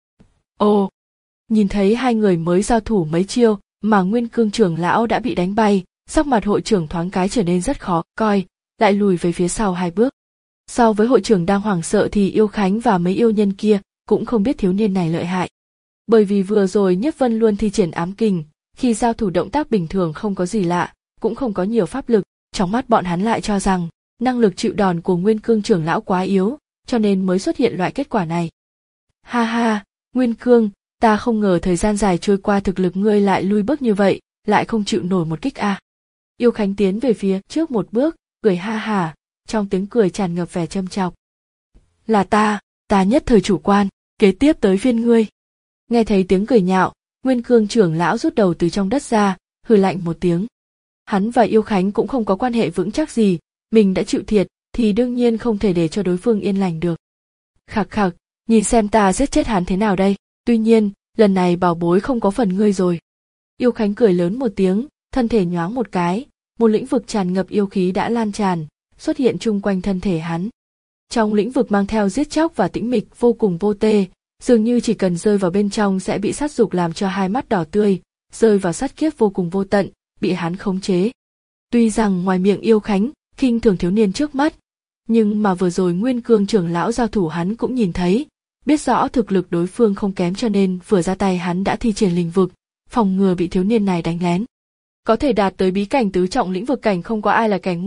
Ồ, nhìn thấy hai người mới giao thủ mấy chiêu, mà Nguyên Cương trưởng lão đã bị đánh bay, sắc mặt hội trưởng thoáng cái trở nên rất khó coi, lại lùi về phía sau hai bước. So với hội trưởng đang hoảng sợ thì Yêu Khánh và mấy yêu nhân kia cũng không biết thiếu niên này lợi hại. Bởi vì vừa rồi Nhiếp Vân luôn thi triển ám kình, khi giao thủ động tác bình thường không có gì lạ, cũng không có nhiều pháp lực, trong mắt bọn hắn lại cho rằng năng lực chịu đòn của Nguyên Cương trưởng lão quá yếu, cho nên mới xuất hiện loại kết quả này. Ha ha, Nguyên Cương, ta không ngờ thời gian dài trôi qua thực lực ngươi lại lui bước như vậy, lại không chịu nổi một kích a. À. Yêu Khánh tiến về phía trước một bước, cười ha hả, trong tiếng cười tràn ngập vẻ châm chọc. Là ta, ta nhất thời chủ quan, kế tiếp tới phiên ngươi. Nghe thấy tiếng cười nhạo, Nguyên Cương trưởng lão rút đầu từ trong đất ra, hừ lạnh một tiếng. Hắn và Yêu Khánh cũng không có quan hệ vững chắc gì, mình đã chịu thiệt thì đương nhiên không thể để cho đối phương yên lành được. Khạc khạc, nhìn xem ta giết chết hắn thế nào đây, tuy nhiên, lần này bảo bối không có phần ngươi rồi. Yêu Khánh cười lớn một tiếng, thân thể nhoáng một cái, một lĩnh vực tràn ngập yêu khí đã lan tràn, xuất hiện chung quanh thân thể hắn. Trong lĩnh vực mang theo giết chóc và tĩnh mịch vô cùng vô tê, dường như chỉ cần rơi vào bên trong sẽ bị sát dục làm cho hai mắt đỏ tươi, rơi vào sát kiếp vô cùng vô tận, bị hắn khống chế. Tuy rằng ngoài miệng Yêu Khánh khinh thường thiếu niên trước mắt, nhưng mà vừa rồi Nguyên Cương trưởng lão giao thủ hắn cũng nhìn thấy, biết rõ thực lực đối phương không kém cho nên vừa ra tay hắn đã thi triển lĩnh vực, phòng ngừa bị thiếu niên này đánh lén. Có thể đạt tới bí cảnh tứ trọng lĩnh vực cảnh không có ai là kẻ ngu,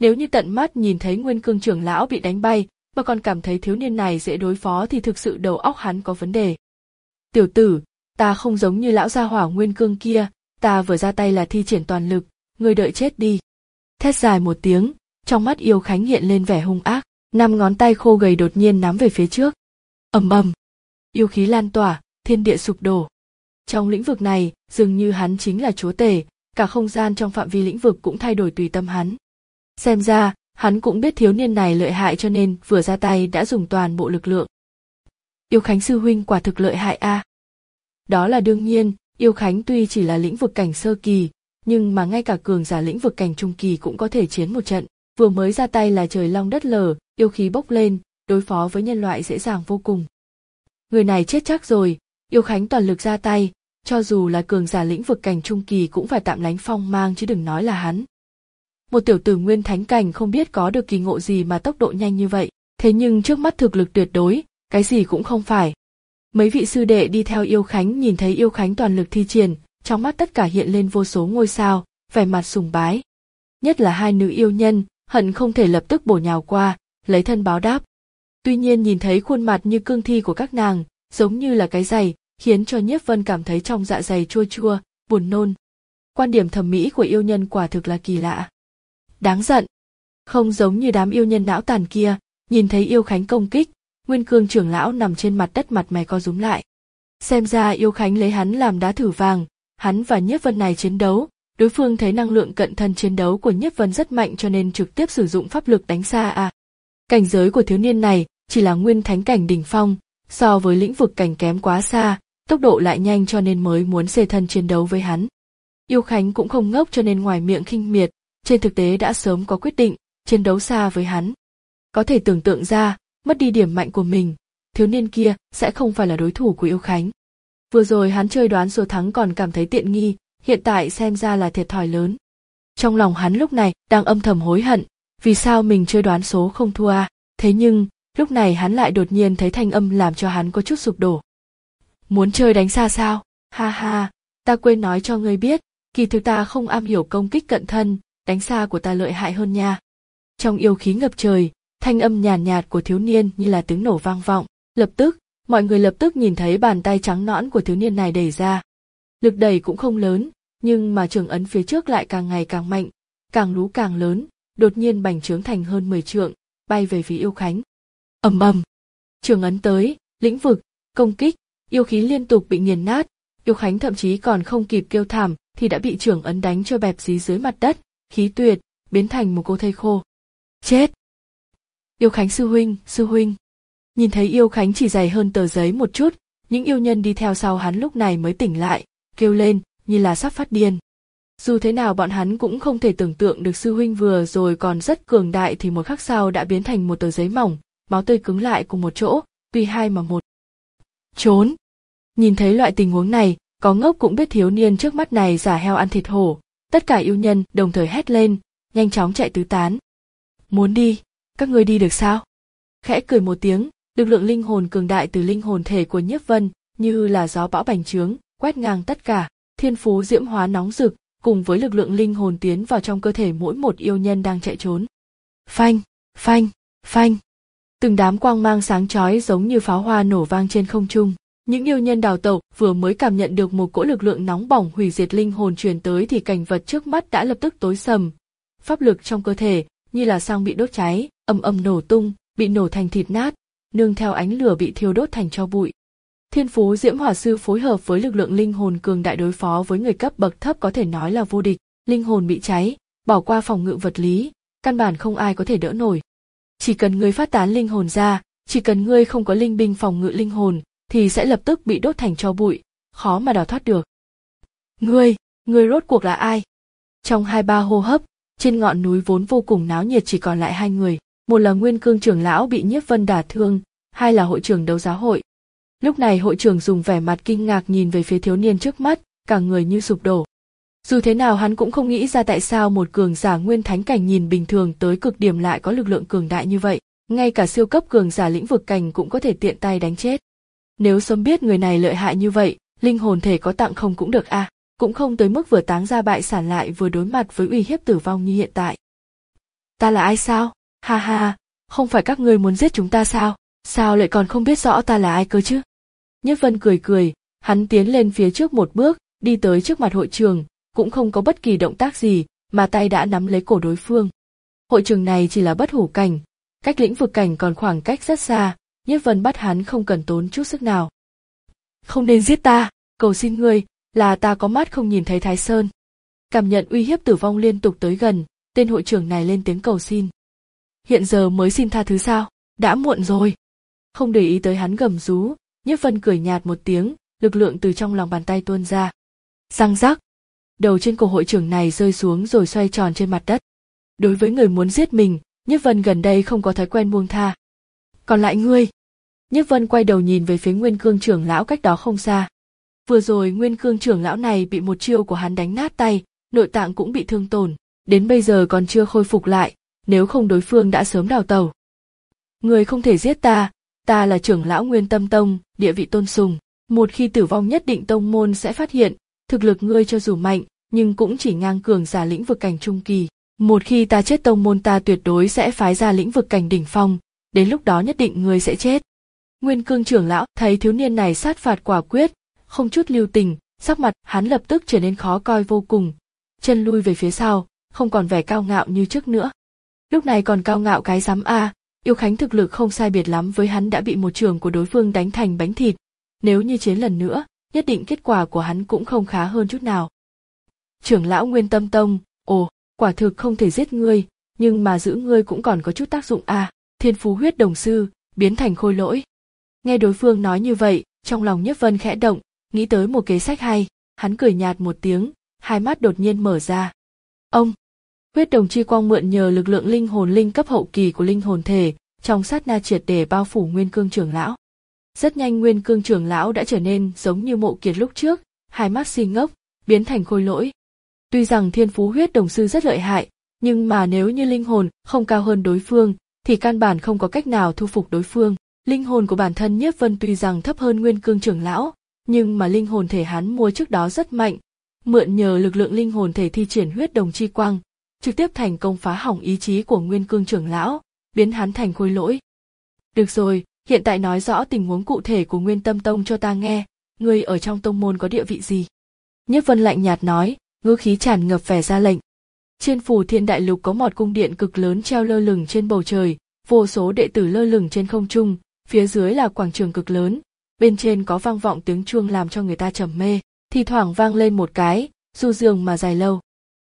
Nếu như tận mắt nhìn thấy Nguyên Cương trưởng lão bị đánh bay, mà còn cảm thấy thiếu niên này dễ đối phó thì thực sự đầu óc hắn có vấn đề. Tiểu tử, ta không giống như lão gia hỏa Nguyên Cương kia, ta vừa ra tay là thi triển toàn lực, ngươi đợi chết đi. Thét dài một tiếng, trong mắt Yêu Khánh hiện lên vẻ hung ác, năm ngón tay khô gầy đột nhiên nắm về phía trước. Ầm ầm, yêu khí lan tỏa, thiên địa sụp đổ. Trong lĩnh vực này, dường như hắn chính là chúa tể, cả không gian trong phạm vi lĩnh vực cũng thay đổi tùy tâm hắn. Xem ra, hắn cũng biết thiếu niên này lợi hại cho nên vừa ra tay đã dùng toàn bộ lực lượng. Yêu Khánh sư huynh quả thực lợi hại a. À. Đó là đương nhiên, Yêu Khánh tuy chỉ là lĩnh vực cảnh sơ kỳ, nhưng mà ngay cả cường giả lĩnh vực cảnh trung kỳ cũng có thể chiến một trận. Vừa mới ra tay là trời long đất lở, yêu khí bốc lên, đối phó với nhân loại dễ dàng vô cùng. Người này chết chắc rồi, Yêu Khánh toàn lực ra tay, cho dù là cường giả lĩnh vực cảnh trung kỳ cũng phải tạm lánh phong mang chứ đừng nói là hắn. Một tiểu tử nguyên thánh cảnh không biết có được kỳ ngộ gì mà tốc độ nhanh như vậy, thế nhưng trước mắt thực lực tuyệt đối, cái gì cũng không phải. Mấy vị sư đệ đi theo Yêu Khánh nhìn thấy Yêu Khánh toàn lực thi triển, trong mắt tất cả hiện lên vô số ngôi sao, vẻ mặt sùng bái. Nhất là hai nữ yêu nhân, hận không thể lập tức bổ nhào qua, lấy thân báo đáp. Tuy nhiên nhìn thấy khuôn mặt như cương thi của các nàng, giống như là cái giày, khiến cho Nhiếp Vân cảm thấy trong dạ dày chua chua, buồn nôn. Quan điểm thẩm mỹ của yêu nhân quả thực là kỳ lạ. Đáng giận. Không giống như đám yêu nhân não tàn kia, nhìn thấy Yêu Khánh công kích, Nguyên Cương trưởng lão nằm trên mặt đất mặt mày co rúm lại. Xem ra Yêu Khánh lấy hắn làm đá thử vàng, hắn và Nhiếp Vân này chiến đấu, đối phương thấy năng lượng cận thân chiến đấu của Nhiếp Vân rất mạnh cho nên trực tiếp sử dụng pháp lực đánh xa à. Cảnh giới của thiếu niên này chỉ là nguyên thánh cảnh đỉnh phong, so với lĩnh vực cảnh kém quá xa, tốc độ lại nhanh cho nên mới muốn xê thân chiến đấu với hắn. Yêu Khánh cũng không ngốc cho nên ngoài miệng khinh miệt, trên thực tế đã sớm có quyết định, chiến đấu xa với hắn. Có thể tưởng tượng ra, mất đi điểm mạnh của mình, thiếu niên kia sẽ không phải là đối thủ của Yêu Khánh. Vừa rồi hắn chơi đoán số thắng còn cảm thấy tiện nghi, hiện tại xem ra là thiệt thòi lớn. Trong lòng hắn lúc này đang âm thầm hối hận, vì sao mình chơi đoán số không thua à? Thế nhưng, lúc này hắn lại đột nhiên thấy thanh âm làm cho hắn có chút sụp đổ. Muốn chơi đánh xa sao? Ha ha, ta quên nói cho ngươi biết, kỳ thực ta không am hiểu công kích cận thân, đánh xa của ta lợi hại hơn nha. Trong yêu khí ngập trời, thanh âm nhàn nhạt, nhạt của thiếu niên như là tiếng nổ vang vọng, lập tức, mọi người lập tức nhìn thấy bàn tay trắng nõn của thiếu niên này đẩy ra. Lực đẩy cũng không lớn, nhưng mà trường ấn phía trước lại càng ngày càng mạnh, càng lú càng lớn, đột nhiên bành trướng thành hơn mười trượng, bay về phía Yêu Khánh. Ầm ầm, trường ấn tới, lĩnh vực, công kích, yêu khí liên tục bị nghiền nát, Yêu Khánh thậm chí còn không kịp kêu thảm thì đã bị trường ấn đánh cho bẹp dí dưới mặt đất, khí tuyệt, biến thành một cô thây khô. Chết! Yêu Khánh sư huynh, sư huynh. Nhìn thấy Yêu Khánh chỉ dày hơn tờ giấy một chút, những yêu nhân đi theo sau hắn lúc này mới tỉnh lại, kêu lên như là sắp phát điên. Dù thế nào bọn hắn cũng không thể tưởng tượng được sư huynh vừa rồi còn rất cường đại thì một khắc sau đã biến thành một tờ giấy mỏng, máu tươi cứng lại cùng một chỗ, tuy hai mà một. Trốn! Nhìn thấy loại tình huống này, có ngốc cũng biết thiếu niên trước mắt này giả heo ăn thịt hổ, tất cả yêu nhân đồng thời hét lên, nhanh chóng chạy tứ tán. Muốn đi, các ngươi đi được sao? Khẽ cười một tiếng, lực lượng linh hồn cường đại từ linh hồn thể của Nhiếp Vân như là gió bão bành trướng, quét ngang tất cả, thiên phú diễm hóa nóng rực, cùng với lực lượng linh hồn tiến vào trong cơ thể mỗi một yêu nhân đang chạy trốn. Phanh, phanh, phanh. Từng đám quang mang sáng chói giống như pháo hoa nổ vang trên không trung. Những yêu nhân đào tẩu vừa mới cảm nhận được một cỗ lực lượng nóng bỏng hủy diệt linh hồn truyền tới thì cảnh vật trước mắt đã lập tức tối sầm. Pháp lực trong cơ thể như là xăng bị đốt cháy, ầm ầm nổ tung, bị nổ thành thịt nát, nương theo ánh lửa bị thiêu đốt thành tro bụi. Thiên phú Diễm Hỏa Sư phối hợp với lực lượng linh hồn cường đại đối phó với người cấp bậc thấp có thể nói là vô địch, linh hồn bị cháy, bỏ qua phòng ngự vật lý, căn bản không ai có thể đỡ nổi. Chỉ cần ngươi phát tán linh hồn ra, chỉ cần ngươi không có linh binh phòng ngự linh hồn, thì sẽ lập tức bị đốt thành tro bụi, khó mà đào thoát được. Ngươi, ngươi rốt cuộc là ai? Trong hai ba hô hấp, trên ngọn núi vốn vô cùng náo nhiệt chỉ còn lại hai người, một là Nguyên Cương trưởng lão bị Nhiếp Vân đả thương, hai là hội trưởng đấu giá hội. Lúc này hội trưởng dùng vẻ mặt kinh ngạc nhìn về phía thiếu niên trước mắt, cả người như sụp đổ. Dù thế nào hắn cũng không nghĩ ra tại sao một cường giả nguyên thánh cảnh nhìn bình thường tới cực điểm lại có lực lượng cường đại như vậy, ngay cả siêu cấp cường giả lĩnh vực cảnh cũng có thể tiện tay đánh chết. Nếu sớm biết người này lợi hại như vậy, linh hồn thể có tặng không cũng được à, cũng không tới mức vừa táng ra bại sản lại vừa đối mặt với uy hiếp tử vong như hiện tại. Ta là ai sao? Ha ha, không phải các ngươi muốn giết chúng ta sao? Sao lại còn không biết rõ ta là ai cơ chứ? Nhất Vân cười cười, hắn tiến lên phía trước một bước, đi tới trước mặt hội trường, cũng không có bất kỳ động tác gì, mà tay đã nắm lấy cổ đối phương. Hội trường này chỉ là bất hủ cảnh, cách lĩnh vực cảnh còn khoảng cách rất xa, Nhất Vân bắt hắn không cần tốn chút sức nào. Không nên giết ta, cầu xin ngươi, là ta có mắt không nhìn thấy Thái Sơn. Cảm nhận uy hiếp tử vong liên tục tới gần, tên hội trưởng này lên tiếng cầu xin. Hiện giờ mới xin tha thứ sao? Đã muộn rồi. Không để ý tới hắn gầm rú, Nhất Vân cười nhạt một tiếng, lực lượng từ trong lòng bàn tay tuôn ra. Răng rắc, đầu trên cổ hội trưởng này rơi xuống rồi xoay tròn trên mặt đất. Đối với người muốn giết mình, Nhất Vân gần đây không có thói quen buông tha. Còn lại ngươi. Nhất Vân quay đầu nhìn về phía Nguyên Cương trưởng lão cách đó không xa. Vừa rồi Nguyên Cương trưởng lão này bị một chiêu của hắn đánh nát tay, nội tạng cũng bị thương tổn, đến bây giờ còn chưa khôi phục lại, nếu không đối phương đã sớm đào tẩu. Ngươi không thể giết ta, ta là trưởng lão Nguyên Tâm Tông, địa vị tôn sùng, một khi tử vong nhất định tông môn sẽ phát hiện, thực lực ngươi cho dù mạnh, nhưng cũng chỉ ngang cường giả lĩnh vực cảnh trung kỳ. Một khi ta chết tông môn ta tuyệt đối sẽ phái ra lĩnh vực cảnh đỉnh phong, đến lúc đó nhất định ngươi sẽ chết. Nguyên Cương trưởng lão thấy thiếu niên này sát phạt quả quyết, không chút lưu tình, sắc mặt hắn lập tức trở nên khó coi vô cùng, chân lui về phía sau, không còn vẻ cao ngạo như trước nữa. Lúc này còn cao ngạo cái rắm a, Yêu Khánh thực lực không sai biệt lắm với hắn đã bị một trường của đối phương đánh thành bánh thịt, nếu như chiến lần nữa, nhất định kết quả của hắn cũng không khá hơn chút nào. Trưởng lão Nguyên Tâm Tông, ồ, quả thực không thể giết ngươi, nhưng mà giữ ngươi cũng còn có chút tác dụng a, Thiên Phú Huyết Đồng Sư, biến thành khôi lỗi. Nghe đối phương nói như vậy, trong lòng Nhất Vân khẽ động, nghĩ tới một kế sách hay, hắn cười nhạt một tiếng, hai mắt đột nhiên mở ra. Ông, huyết đồng chi quang mượn nhờ lực lượng linh hồn linh cấp hậu kỳ của linh hồn thể, trong sát na triệt để bao phủ Nguyên Cương trưởng lão. Rất nhanh Nguyên Cương trưởng lão đã trở nên giống như Mộ Kiệt lúc trước, hai mắt si ngốc, biến thành khôi lỗi. Tuy rằng Thiên Phú Huyết Đồng Sư rất lợi hại, nhưng mà nếu như linh hồn không cao hơn đối phương, thì căn bản không có cách nào thu phục đối phương. Linh hồn của bản thân Nhiếp Vân tuy rằng thấp hơn Nguyên Cương trưởng lão, nhưng mà linh hồn thể hắn mua trước đó rất mạnh, mượn nhờ lực lượng linh hồn thể thi triển huyết đồng chi quang, trực tiếp thành công phá hỏng ý chí của Nguyên Cương trưởng lão, biến hắn thành khôi lỗi. Được rồi, hiện tại nói rõ tình huống cụ thể của Nguyên Tâm Tông cho ta nghe, ngươi ở trong tông môn có địa vị gì? Nhiếp Vân lạnh nhạt nói, ngữ khí tràn ngập vẻ ra lệnh. Trên Phù Thiên Đại Lục có một cung điện cực lớn treo lơ lửng trên bầu trời, vô số đệ tử lơ lửng trên không trung, phía dưới là quảng trường cực lớn, bên trên có vang vọng tiếng chuông làm cho người ta trầm mê, thì thoảng vang lên một cái, du dương mà dài lâu.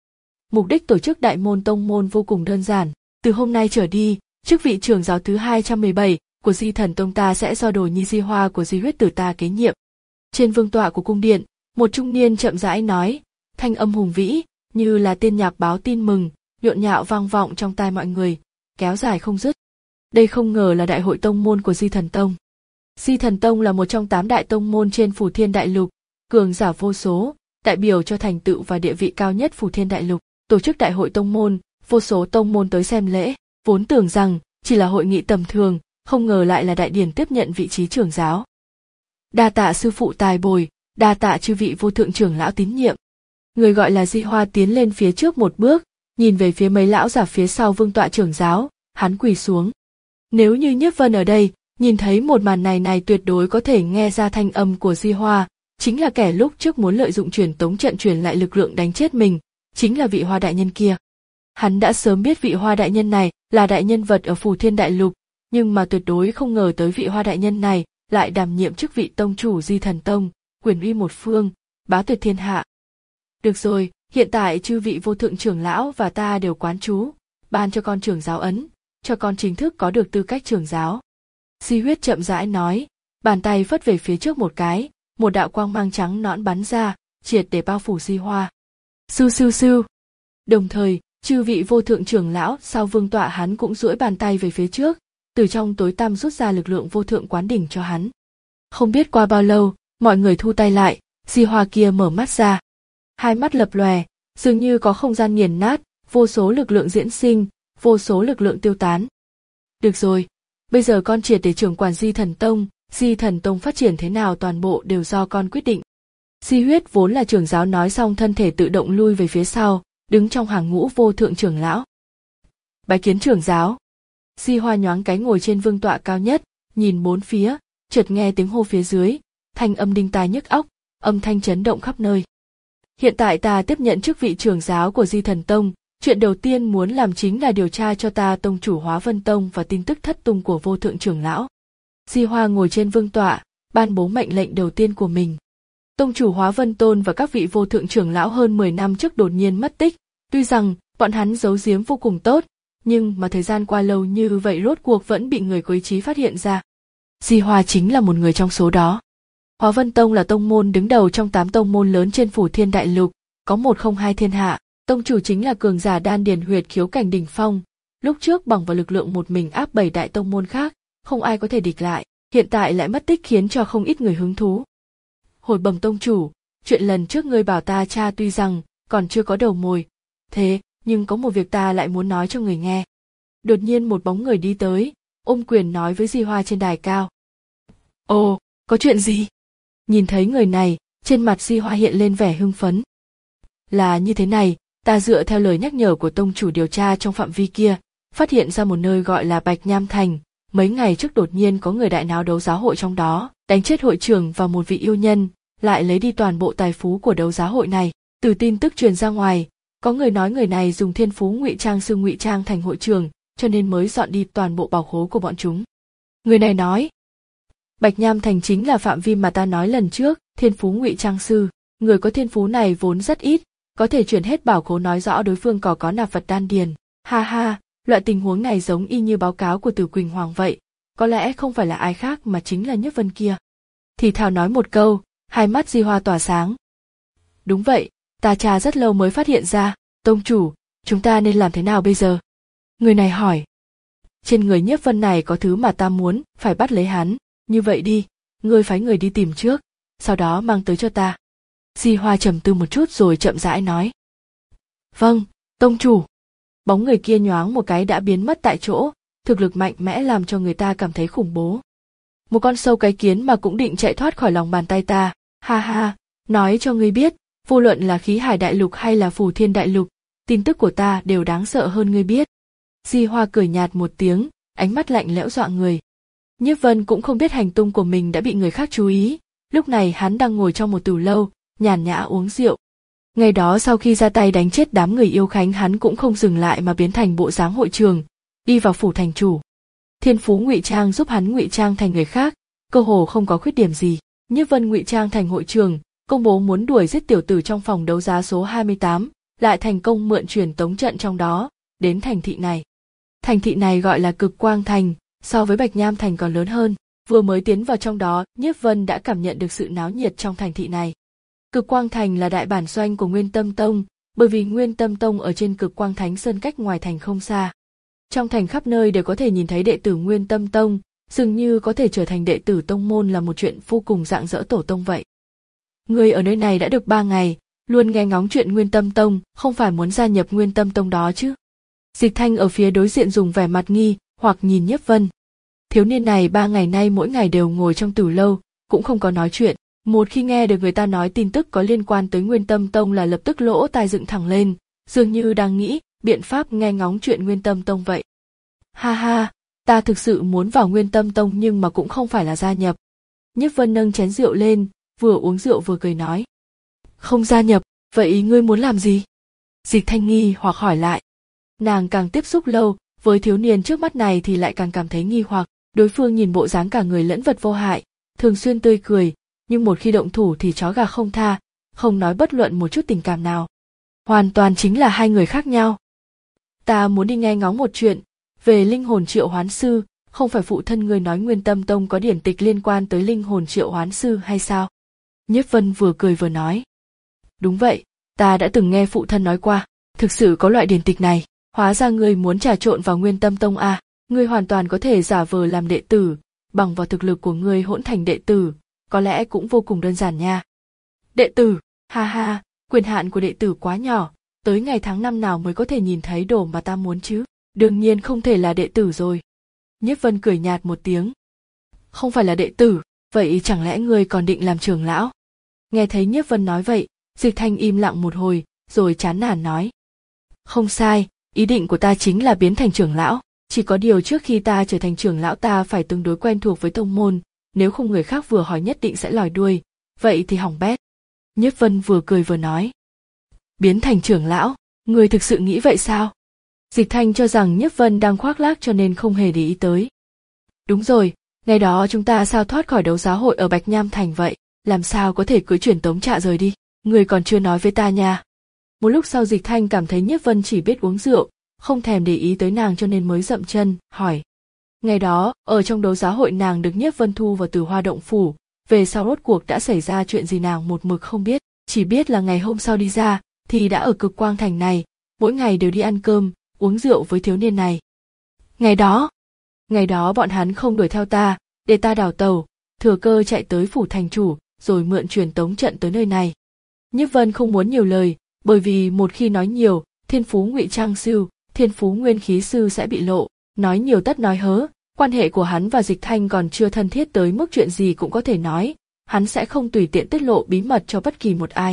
Mục đích tổ chức Đại Môn Tông môn vô cùng đơn giản, từ hôm nay trở đi, chức vị trưởng giáo thứ hai trăm mười bảy của Di Thần Tông ta sẽ do Đồ Nhi Di Hoa của Di Huyết Tử ta kế nhiệm. Trên vương tọa của cung điện, một trung niên chậm rãi nói, thanh âm hùng vĩ, như là tiên nhạc báo tin mừng, nhộn nhạo vang vọng trong tai mọi người, kéo dài không dứt. Đây không ngờ là đại hội tông môn của Di Thần Tông. Di Thần Tông là một trong tám đại tông môn trên Phù Thiên Đại Lục, cường giả vô số, đại biểu cho thành tựu và địa vị cao nhất Phù Thiên Đại Lục. Tổ chức đại hội tông môn, vô số tông môn tới xem lễ, vốn tưởng rằng chỉ là hội nghị tầm thường, không ngờ lại là đại điển tiếp nhận vị trí trưởng giáo. Đa tạ sư phụ tài bồi, đa tạ chư vị vô thượng trưởng lão tín nhiệm. Người gọi là Di Hoa tiến lên phía trước một bước, nhìn về phía mấy lão giả phía sau vương tọa trưởng giáo, hắn quỳ xuống. Nếu như Nhiếp Vân ở đây, nhìn thấy một màn này này tuyệt đối có thể nghe ra thanh âm của Di Hoa, chính là kẻ lúc trước muốn lợi dụng truyền tống trận truyền lại lực lượng đánh chết mình, chính là vị Hoa đại nhân kia. Hắn đã sớm biết vị Hoa đại nhân này là đại nhân vật ở Phù Thiên Đại Lục, nhưng mà tuyệt đối không ngờ tới vị Hoa đại nhân này lại đảm nhiệm chức vị tông chủ Di Thần Tông, quyền uy một phương, bá tuyệt thiên hạ. Được rồi, hiện tại chư vị vô thượng trưởng lão và ta đều quán chú, ban cho con trưởng giáo ấn, cho con chính thức có được tư cách trưởng giáo. Di Huyết chậm rãi nói, bàn tay phất về phía trước một cái, một đạo quang mang trắng nõn bắn ra, triệt để bao phủ Di Hoa. Sưu sưu sưu. Đồng thời, chư vị vô thượng trưởng lão sau vương tọa hắn cũng duỗi bàn tay về phía trước, từ trong tối tăm rút ra lực lượng vô thượng quán đỉnh cho hắn. Không biết qua bao lâu, mọi người thu tay lại, Di Hoa kia mở mắt ra. Hai mắt lập lòe, dường như có không gian nghiền nát, vô số lực lượng diễn sinh, vô số lực lượng tiêu tán. Được rồi, bây giờ con triệt để trưởng quản Di Thần Tông, Di Thần Tông phát triển thế nào toàn bộ đều do con quyết định. Di Huyết vốn là trưởng giáo nói xong thân thể tự động lui về phía sau, đứng trong hàng ngũ vô thượng trưởng lão. bái kiến trưởng giáo. Di Hoa nhoáng cái ngồi trên vương tọa cao nhất, nhìn bốn phía, chợt nghe tiếng hô phía dưới, thanh âm đinh tai nhức óc, âm thanh chấn động khắp nơi. Hiện tại ta tiếp nhận chức vị trưởng giáo của Di Thần Tông, chuyện đầu tiên muốn làm chính là điều tra cho ta tông chủ Hóa Vân Tông và tin tức thất tung của vô thượng trưởng lão. Di Hoa ngồi trên vương tọa, ban bố mệnh lệnh đầu tiên của mình. Tông chủ Hóa Vân Tôn và các vị vô thượng trưởng lão hơn mười năm trước đột nhiên mất tích, tuy rằng bọn hắn giấu giếm vô cùng tốt, nhưng mà thời gian qua lâu như vậy rốt cuộc vẫn bị người có ý chí phát hiện ra. Di Hoa chính là một người trong số đó. Hóa Vân Tông là tông môn đứng đầu trong tám tông môn lớn trên phủ thiên đại lục, có một không hai thiên hạ, tông chủ chính là cường giả đan điền huyệt khiếu cảnh đỉnh phong, lúc trước bằng vào lực lượng một mình áp bảy đại tông môn khác, không ai có thể địch lại, hiện tại lại mất tích khiến cho không ít người hứng thú. Hồi bẩm tông chủ, chuyện lần trước ngươi bảo ta tra tuy rằng còn chưa có đầu mồi, thế nhưng có một việc ta lại muốn nói cho người nghe. Đột nhiên một bóng người đi tới, ôm quyền nói với Di Hoa trên đài cao. Ồ, có chuyện gì? Nhìn thấy người này, trên mặt Di Hoa hiện lên vẻ hưng phấn. Là như thế này, ta dựa theo lời nhắc nhở của tông chủ điều tra trong phạm vi kia, phát hiện ra một nơi gọi là Bạch Nham Thành, mấy ngày trước đột nhiên có người đại náo đấu giá hội trong đó, đánh chết hội trưởng và một vị yêu nhân, lại lấy đi toàn bộ tài phú của đấu giá hội này. Từ tin tức truyền ra ngoài, có người nói người này dùng thiên phú ngụy trang sư ngụy trang thành hội trưởng, cho nên mới dọn đi toàn bộ bảo khố của bọn chúng. Người này nói, Bạch Nham Thành chính là phạm vi mà ta nói lần trước, thiên phú ngụy trang sư, người có thiên phú này vốn rất ít, có thể chuyển hết bảo khố nói rõ đối phương có có nạp vật đan điền. Ha ha, loại tình huống này giống y như báo cáo của Từ Quỳnh Hoàng vậy, có lẽ không phải là ai khác mà chính là Nhất Vân kia. Thì thào nói một câu, hai mắt Di Hoa tỏa sáng. Đúng vậy, ta tra rất lâu mới phát hiện ra, tông chủ, chúng ta nên làm thế nào bây giờ? Người này hỏi. Trên người Nhiếp Vân này có thứ mà ta muốn, phải bắt lấy hắn, như vậy đi, ngươi phái người đi tìm trước, sau đó mang tới cho ta. Di Hoa trầm tư một chút rồi chậm rãi nói. Vâng, tông chủ. Bóng người kia nhoáng một cái đã biến mất tại chỗ, thực lực mạnh mẽ làm cho người ta cảm thấy khủng bố. Một con sâu cái kiến mà cũng định chạy thoát khỏi lòng bàn tay ta, ha ha, nói cho ngươi biết, vô luận là khí hải đại lục hay là phù thiên đại lục, tin tức của ta đều đáng sợ hơn ngươi biết. Di Hoa cười nhạt một tiếng, ánh mắt lạnh lẽo dọa người. Nhiếp Vân cũng không biết hành tung của mình đã bị người khác chú ý, lúc này hắn đang ngồi trong một tửu lâu, nhàn nhã uống rượu. Ngày đó sau khi ra tay đánh chết đám người yêu Khánh hắn cũng không dừng lại mà biến thành bộ dáng hội trường, đi vào phủ thành chủ. Thiên phú ngụy trang giúp hắn ngụy trang thành người khác, cơ hồ không có khuyết điểm gì. Nhiếp Vân ngụy trang thành hội trường, công bố muốn đuổi giết tiểu tử trong phòng đấu giá số hai mươi tám, lại thành công mượn truyền tống trận trong đó, đến thành thị này. Thành thị này gọi là Cực Quang Thành, so với Bạch Nham Thành còn lớn hơn. Vừa mới tiến vào trong đó, Nhiếp Vân đã cảm nhận được sự náo nhiệt trong thành thị này. Cực Quang Thành là đại bản doanh của Nguyên Tâm Tông, bởi vì Nguyên Tâm Tông ở trên Cực Quang Thánh Sơn cách ngoài thành không xa. Trong thành khắp nơi đều có thể nhìn thấy đệ tử Nguyên Tâm Tông, dường như có thể trở thành đệ tử tông môn là một chuyện vô cùng rạng rỡ tổ tông vậy. Người ở nơi này đã được ba ngày, luôn nghe ngóng chuyện Nguyên Tâm Tông, không phải muốn gia nhập Nguyên Tâm Tông đó chứ? Dịch Thanh ở phía đối diện dùng vẻ mặt nghi, hoặc nhìn Nhiếp Vân. Thiếu niên này ba ngày nay mỗi ngày đều ngồi trong tửu lâu, cũng không có nói chuyện. Một khi nghe được người ta nói tin tức có liên quan tới Nguyên Tâm Tông là lập tức lỗ tai dựng thẳng lên, dường như đang nghĩ biện pháp nghe ngóng chuyện Nguyên Tâm Tông vậy. Ha ha, ta thực sự muốn vào Nguyên Tâm Tông nhưng mà cũng không phải là gia nhập. Nhiếp Vân nâng chén rượu lên, vừa uống rượu vừa cười nói. Không gia nhập, vậy ngươi muốn làm gì? Dịch Thanh nghi hoặc hỏi lại. Nàng càng tiếp xúc lâu, với thiếu niên trước mắt này thì lại càng cảm thấy nghi hoặc, đối phương nhìn bộ dáng cả người lẫn vật vô hại, thường xuyên tươi cười, nhưng một khi động thủ thì chó gà không tha, không nói bất luận một chút tình cảm nào. Hoàn toàn chính là hai người khác nhau. Ta muốn đi nghe ngóng một chuyện, về linh hồn triệu hoán sư, không phải phụ thân ngươi nói Nguyên Tâm Tông có điển tịch liên quan tới linh hồn triệu hoán sư hay sao? Nhiếp Vân vừa cười vừa nói. Đúng vậy, ta đã từng nghe phụ thân nói qua, thực sự có loại điển tịch này, hóa ra ngươi muốn trà trộn vào Nguyên Tâm Tông à, ngươi hoàn toàn có thể giả vờ làm đệ tử, bằng vào thực lực của ngươi hỗn thành đệ tử, có lẽ cũng vô cùng đơn giản nha. Đệ tử, ha ha, quyền hạn của đệ tử quá nhỏ, tới ngày tháng năm nào mới có thể nhìn thấy đồ mà ta muốn chứ, đương nhiên không thể là đệ tử rồi. Nhiếp Vân cười nhạt một tiếng. Không phải là đệ tử, vậy chẳng lẽ ngươi còn định làm trưởng lão? Nghe thấy Nhiếp Vân nói vậy, Dịch Thanh im lặng một hồi, rồi chán nản nói. Không sai, ý định của ta chính là biến thành trưởng lão. Chỉ có điều trước khi ta trở thành trưởng lão ta phải tương đối quen thuộc với tông môn, nếu không người khác vừa hỏi nhất định sẽ lòi đuôi, vậy thì hỏng bét. Nhiếp Vân vừa cười vừa nói. Biến thành trưởng lão, người thực sự nghĩ vậy sao? Dịch Thanh cho rằng Nhiếp Vân đang khoác lác cho nên không hề để ý tới. Đúng rồi, ngày đó chúng ta sao thoát khỏi đấu giá hội ở Bạch Nham Thành vậy, làm sao có thể cưỡi truyền tống trạ rời đi, người còn chưa nói với ta nha. Một lúc sau Dịch Thanh cảm thấy Nhiếp Vân chỉ biết uống rượu, không thèm để ý tới nàng cho nên mới dậm chân, hỏi. Ngày đó, ở trong đấu giá hội nàng được Nhiếp Vân thu vào Từ Hoa Động Phủ, về sau rốt cuộc đã xảy ra chuyện gì nàng một mực không biết, chỉ biết là ngày hôm sau đi ra, thì đã ở Cực Quang Thành này, mỗi ngày đều đi ăn cơm, uống rượu với thiếu niên này. Ngày đó, ngày đó bọn hắn không đuổi theo ta, để ta đào tàu, thừa cơ chạy tới phủ thành chủ, rồi mượn truyền tống trận tới nơi này. Nhiếp Vân không muốn nhiều lời, bởi vì một khi nói nhiều, thiên phú ngụy trang sư, thiên phú nguyên khí sư sẽ bị lộ, nói nhiều tất nói hớ, quan hệ của hắn và Dịch Thanh còn chưa thân thiết tới mức chuyện gì cũng có thể nói, hắn sẽ không tùy tiện tiết lộ bí mật cho bất kỳ một ai.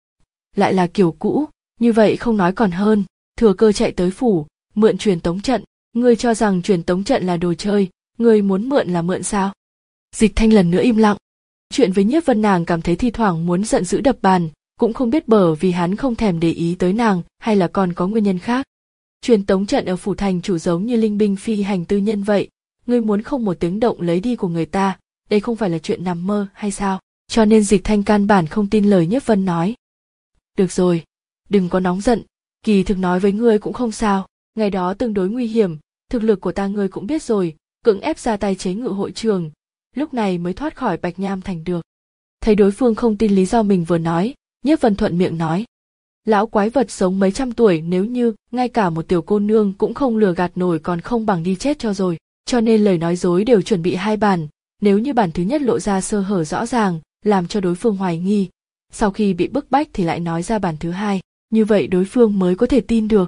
Lại là kiểu cũ, như vậy không nói còn hơn, thừa cơ chạy tới phủ, mượn truyền tống trận, ngươi cho rằng truyền tống trận là đồ chơi, ngươi muốn mượn là mượn sao? Dịch Thanh lần nữa im lặng. Chuyện với Nhiếp Vân nàng cảm thấy thi thoảng muốn giận dữ đập bàn, cũng không biết bởi vì hắn không thèm để ý tới nàng hay là còn có nguyên nhân khác. Truyền tống trận ở phủ thành chủ giống như linh binh phi hành tư nhân vậy, ngươi muốn không một tiếng động lấy đi của người ta, đây không phải là chuyện nằm mơ hay sao? Cho nên Dịch Thanh căn bản không tin lời Nhiếp Vân nói. Được rồi, đừng có nóng giận, kỳ thực nói với ngươi cũng không sao, ngày đó tương đối nguy hiểm, thực lực của ta ngươi cũng biết rồi, cưỡng ép ra tay chế ngự hội trường, lúc này mới thoát khỏi Bạch Nham Thành được. Thấy đối phương không tin lý do mình vừa nói, Nhiếp Vân thuận miệng nói. Lão quái vật sống mấy trăm tuổi nếu như ngay cả một tiểu cô nương cũng không lừa gạt nổi còn không bằng đi chết cho rồi, cho nên lời nói dối đều chuẩn bị hai bản, nếu như bản thứ nhất lộ ra sơ hở rõ ràng, làm cho đối phương hoài nghi, sau khi bị bức bách thì lại nói ra bản thứ hai, như vậy đối phương mới có thể tin được.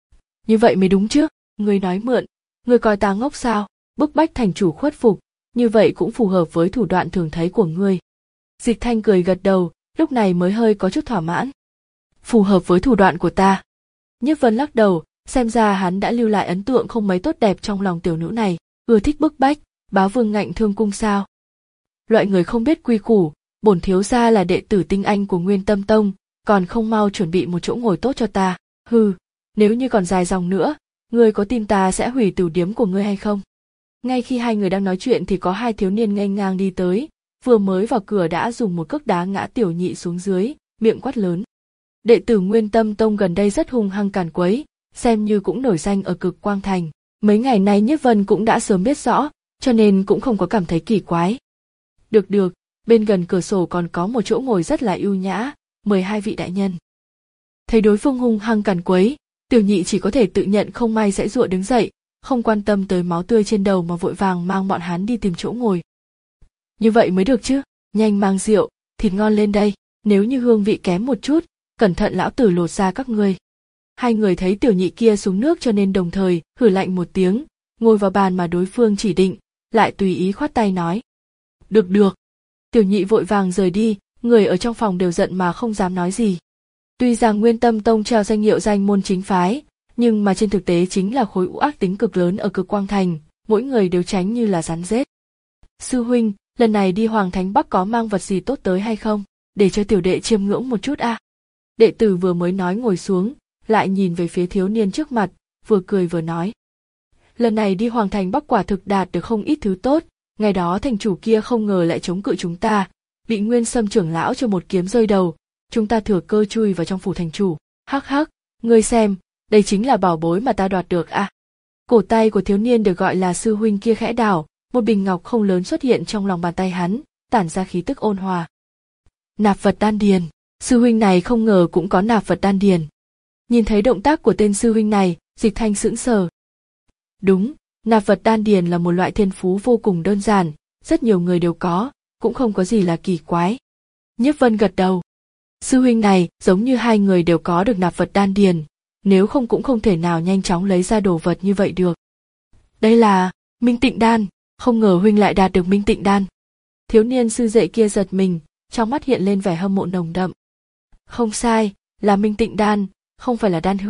Như vậy mới đúng chứ, ngươi nói mượn, ngươi coi ta ngốc sao, bức bách thành chủ khuất phục, như vậy cũng phù hợp với thủ đoạn thường thấy của ngươi. Dịch Thanh cười gật đầu, lúc này mới hơi có chút thỏa mãn. Phù hợp với thủ đoạn của ta. Nhiếp Vân lắc đầu, xem ra hắn đã lưu lại ấn tượng không mấy tốt đẹp trong lòng tiểu nữ này, ưa thích bức bách, bá vương ngạnh thương cung sao. Loại người không biết quy củ, bổn thiếu gia là đệ tử tinh anh của Nguyên Tâm Tông, còn không mau chuẩn bị một chỗ ngồi tốt cho ta, hừ, nếu như còn dài dòng nữa, ngươi có tin ta sẽ hủy tửu điếm của ngươi hay không? Ngay khi hai người đang nói chuyện thì có hai thiếu niên nghênh ngang đi tới, vừa mới vào cửa đã dùng một cước đá ngã tiểu nhị xuống dưới, miệng quát lớn. Đệ tử Nguyên Tâm Tông gần đây rất hung hăng càn quấy, xem như cũng nổi danh ở Cực Quang Thành. Mấy ngày nay Nhiếp Vân cũng đã sớm biết rõ, cho nên cũng không có cảm thấy kỳ quái. Được được, bên gần cửa sổ còn có một chỗ ngồi rất là ưu nhã, mời hai vị đại nhân. Thấy đối phương hung hăng càn quấy, tiểu nhị chỉ có thể tự nhận không may sẽ giụa đứng dậy, không quan tâm tới máu tươi trên đầu mà vội vàng mang bọn hắn đi tìm chỗ ngồi. Như vậy mới được chứ, nhanh mang rượu, thịt ngon lên đây, nếu như hương vị kém một chút, cẩn thận lão tử lột ra các ngươi. Hai người thấy tiểu nhị kia xuống nước cho nên đồng thời hử lạnh một tiếng, ngồi vào bàn mà đối phương chỉ định, lại tùy ý khoát tay nói. Được được. Tiểu nhị vội vàng rời đi, người ở trong phòng đều giận mà không dám nói gì. Tuy rằng Nguyên Tâm Tông treo danh hiệu danh môn chính phái, nhưng mà trên thực tế chính là khối u ác tính cực lớn ở Cực Quang Thành, mỗi người đều tránh như là rắn rết. Sư huynh, lần này đi Hoàng Thánh Bắc có mang vật gì tốt tới hay không, để cho tiểu đệ chiêm ngưỡng một chút à? Đệ tử vừa mới nói ngồi xuống, lại nhìn về phía thiếu niên trước mặt, vừa cười vừa nói. Lần này đi Hoàng Thành Bắc quả thực đạt được không ít thứ tốt, ngày đó thành chủ kia không ngờ lại chống cự chúng ta, bị Nguyên Sâm trưởng lão cho một kiếm rơi đầu, chúng ta thừa cơ chui vào trong phủ thành chủ, hắc hắc, ngươi xem, đây chính là bảo bối mà ta đoạt được à. Cổ tay của thiếu niên được gọi là sư huynh kia khẽ đảo, một bình ngọc không lớn xuất hiện trong lòng bàn tay hắn, tản ra khí tức ôn hòa. Nạp vật đan điền, sư huynh này không ngờ cũng có nạp vật đan điền. Nhìn thấy động tác của tên sư huynh này, Dịch Thanh sững sờ. Đúng, nạp vật đan điền là một loại thiên phú vô cùng đơn giản, rất nhiều người đều có, cũng không có gì là kỳ quái. Nhiếp Vân gật đầu. Sư huynh này giống như hai người đều có được nạp vật đan điền, nếu không cũng không thể nào nhanh chóng lấy ra đồ vật như vậy được. Đây là Minh Tịnh Đan, không ngờ huynh lại đạt được Minh Tịnh Đan. Thiếu niên sư dệ kia giật mình, trong mắt hiện lên vẻ hâm mộ nồng đậm. Không sai, là Minh Tịnh Đan, không phải là đan hương.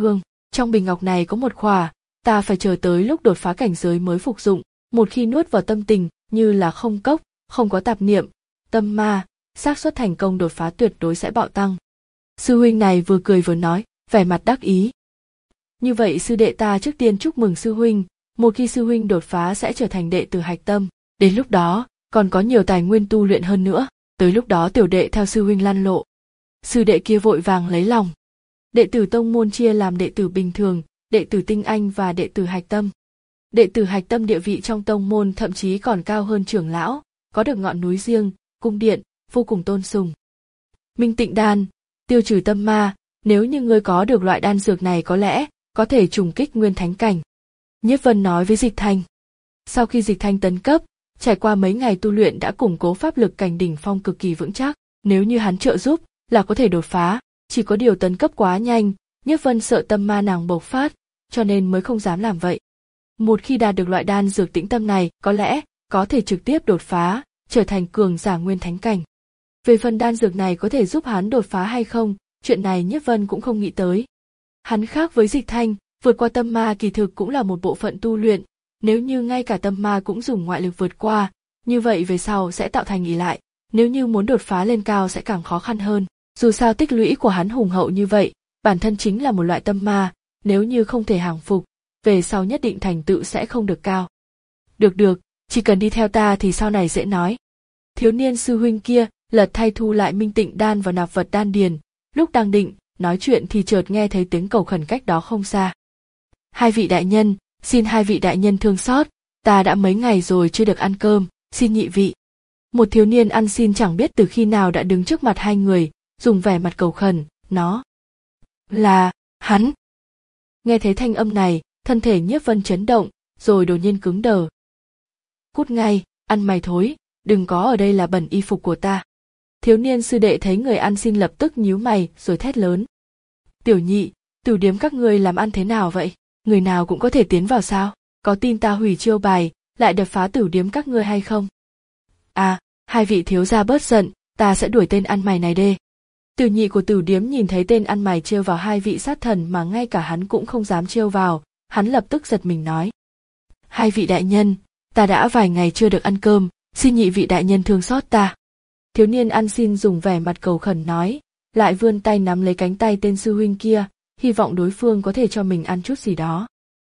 Trong bình ngọc này có một khỏa, ta phải chờ tới lúc đột phá cảnh giới mới phục dụng, một khi nuốt vào tâm tình như là không cốc, không có tạp niệm, tâm ma, xác suất thành công đột phá tuyệt đối sẽ bạo tăng. Sư huynh này vừa cười vừa nói, vẻ mặt đắc ý. Như vậy sư đệ ta trước tiên chúc mừng sư huynh, một khi sư huynh đột phá sẽ trở thành đệ tử hạch tâm, đến lúc đó còn có nhiều tài nguyên tu luyện hơn nữa, tới lúc đó tiểu đệ theo sư huynh lăn lộ. Sư đệ kia vội vàng lấy lòng. Đệ tử tông môn chia làm đệ tử bình thường, đệ tử tinh anh và đệ tử hạch tâm. Đệ tử hạch tâm địa vị trong tông môn thậm chí còn cao hơn trưởng lão, có được ngọn núi riêng, cung điện, vô cùng tôn sùng. Minh tịnh đan, tiêu trừ tâm ma, nếu như ngươi có được loại đan dược này có lẽ có thể trùng kích nguyên thánh cảnh. Nhiếp Vân nói với Dịch Thanh. Sau khi Dịch Thanh tấn cấp, trải qua mấy ngày tu luyện đã củng cố pháp lực cảnh đỉnh phong cực kỳ vững chắc, nếu như hắn trợ giúp là có thể đột phá, chỉ có điều tấn cấp quá nhanh, Nhiếp Vân sợ tâm ma nàng bộc phát, cho nên mới không dám làm vậy. Một khi đạt được loại đan dược tĩnh tâm này, có lẽ có thể trực tiếp đột phá, trở thành cường giả nguyên thánh cảnh. Về phần đan dược này có thể giúp hắn đột phá hay không, chuyện này Nhiếp Vân cũng không nghĩ tới. Hắn khác với Dịch Thanh, vượt qua tâm ma kỳ thực cũng là một bộ phận tu luyện, nếu như ngay cả tâm ma cũng dùng ngoại lực vượt qua, như vậy về sau sẽ tạo thành ỷ lại, nếu như muốn đột phá lên cao sẽ càng khó khăn hơn. Dù sao tích lũy của hắn hùng hậu như vậy, bản thân chính là một loại tâm ma, nếu như không thể hàng phục, về sau nhất định thành tựu sẽ không được cao. Được được, chỉ cần đi theo ta thì sau này dễ nói. Thiếu niên sư huynh kia lật thay thu lại minh tịnh đan vào nạp vật đan điền, lúc đang định nói chuyện thì chợt nghe thấy tiếng cầu khẩn cách đó không xa. Hai vị đại nhân, xin hai vị đại nhân thương xót, ta đã mấy ngày rồi chưa được ăn cơm, xin nhị vị. Một thiếu niên ăn xin chẳng biết từ khi nào đã đứng trước mặt hai người, dùng vẻ mặt cầu khẩn, nó là hắn. Nghe thấy thanh âm này, thân thể Nhiếp Vân chấn động, rồi đột nhiên cứng đờ. Cút ngay, ăn mày thối, đừng có ở đây là bẩn y phục của ta. Thiếu niên sư đệ thấy người ăn xin lập tức nhíu mày rồi thét lớn. Tiểu nhị, tử điếm các ngươi làm ăn thế nào vậy? Người nào cũng có thể tiến vào sao? Có tin ta hủy chiêu bài, lại đập phá tử điếm các ngươi hay không? À, hai vị thiếu gia bớt giận, ta sẽ đuổi tên ăn mày này đê. Tiểu nhị của tử điếm nhìn thấy tên ăn mày trêu vào hai vị sát thần mà ngay cả hắn cũng không dám trêu vào, hắn lập tức giật mình nói. Hai vị đại nhân, ta đã vài ngày chưa được ăn cơm, xin nhị vị đại nhân thương xót ta. Thiếu niên ăn xin dùng vẻ mặt cầu khẩn nói, lại vươn tay nắm lấy cánh tay tên sư huynh kia, hy vọng đối phương có thể cho mình ăn chút gì đó.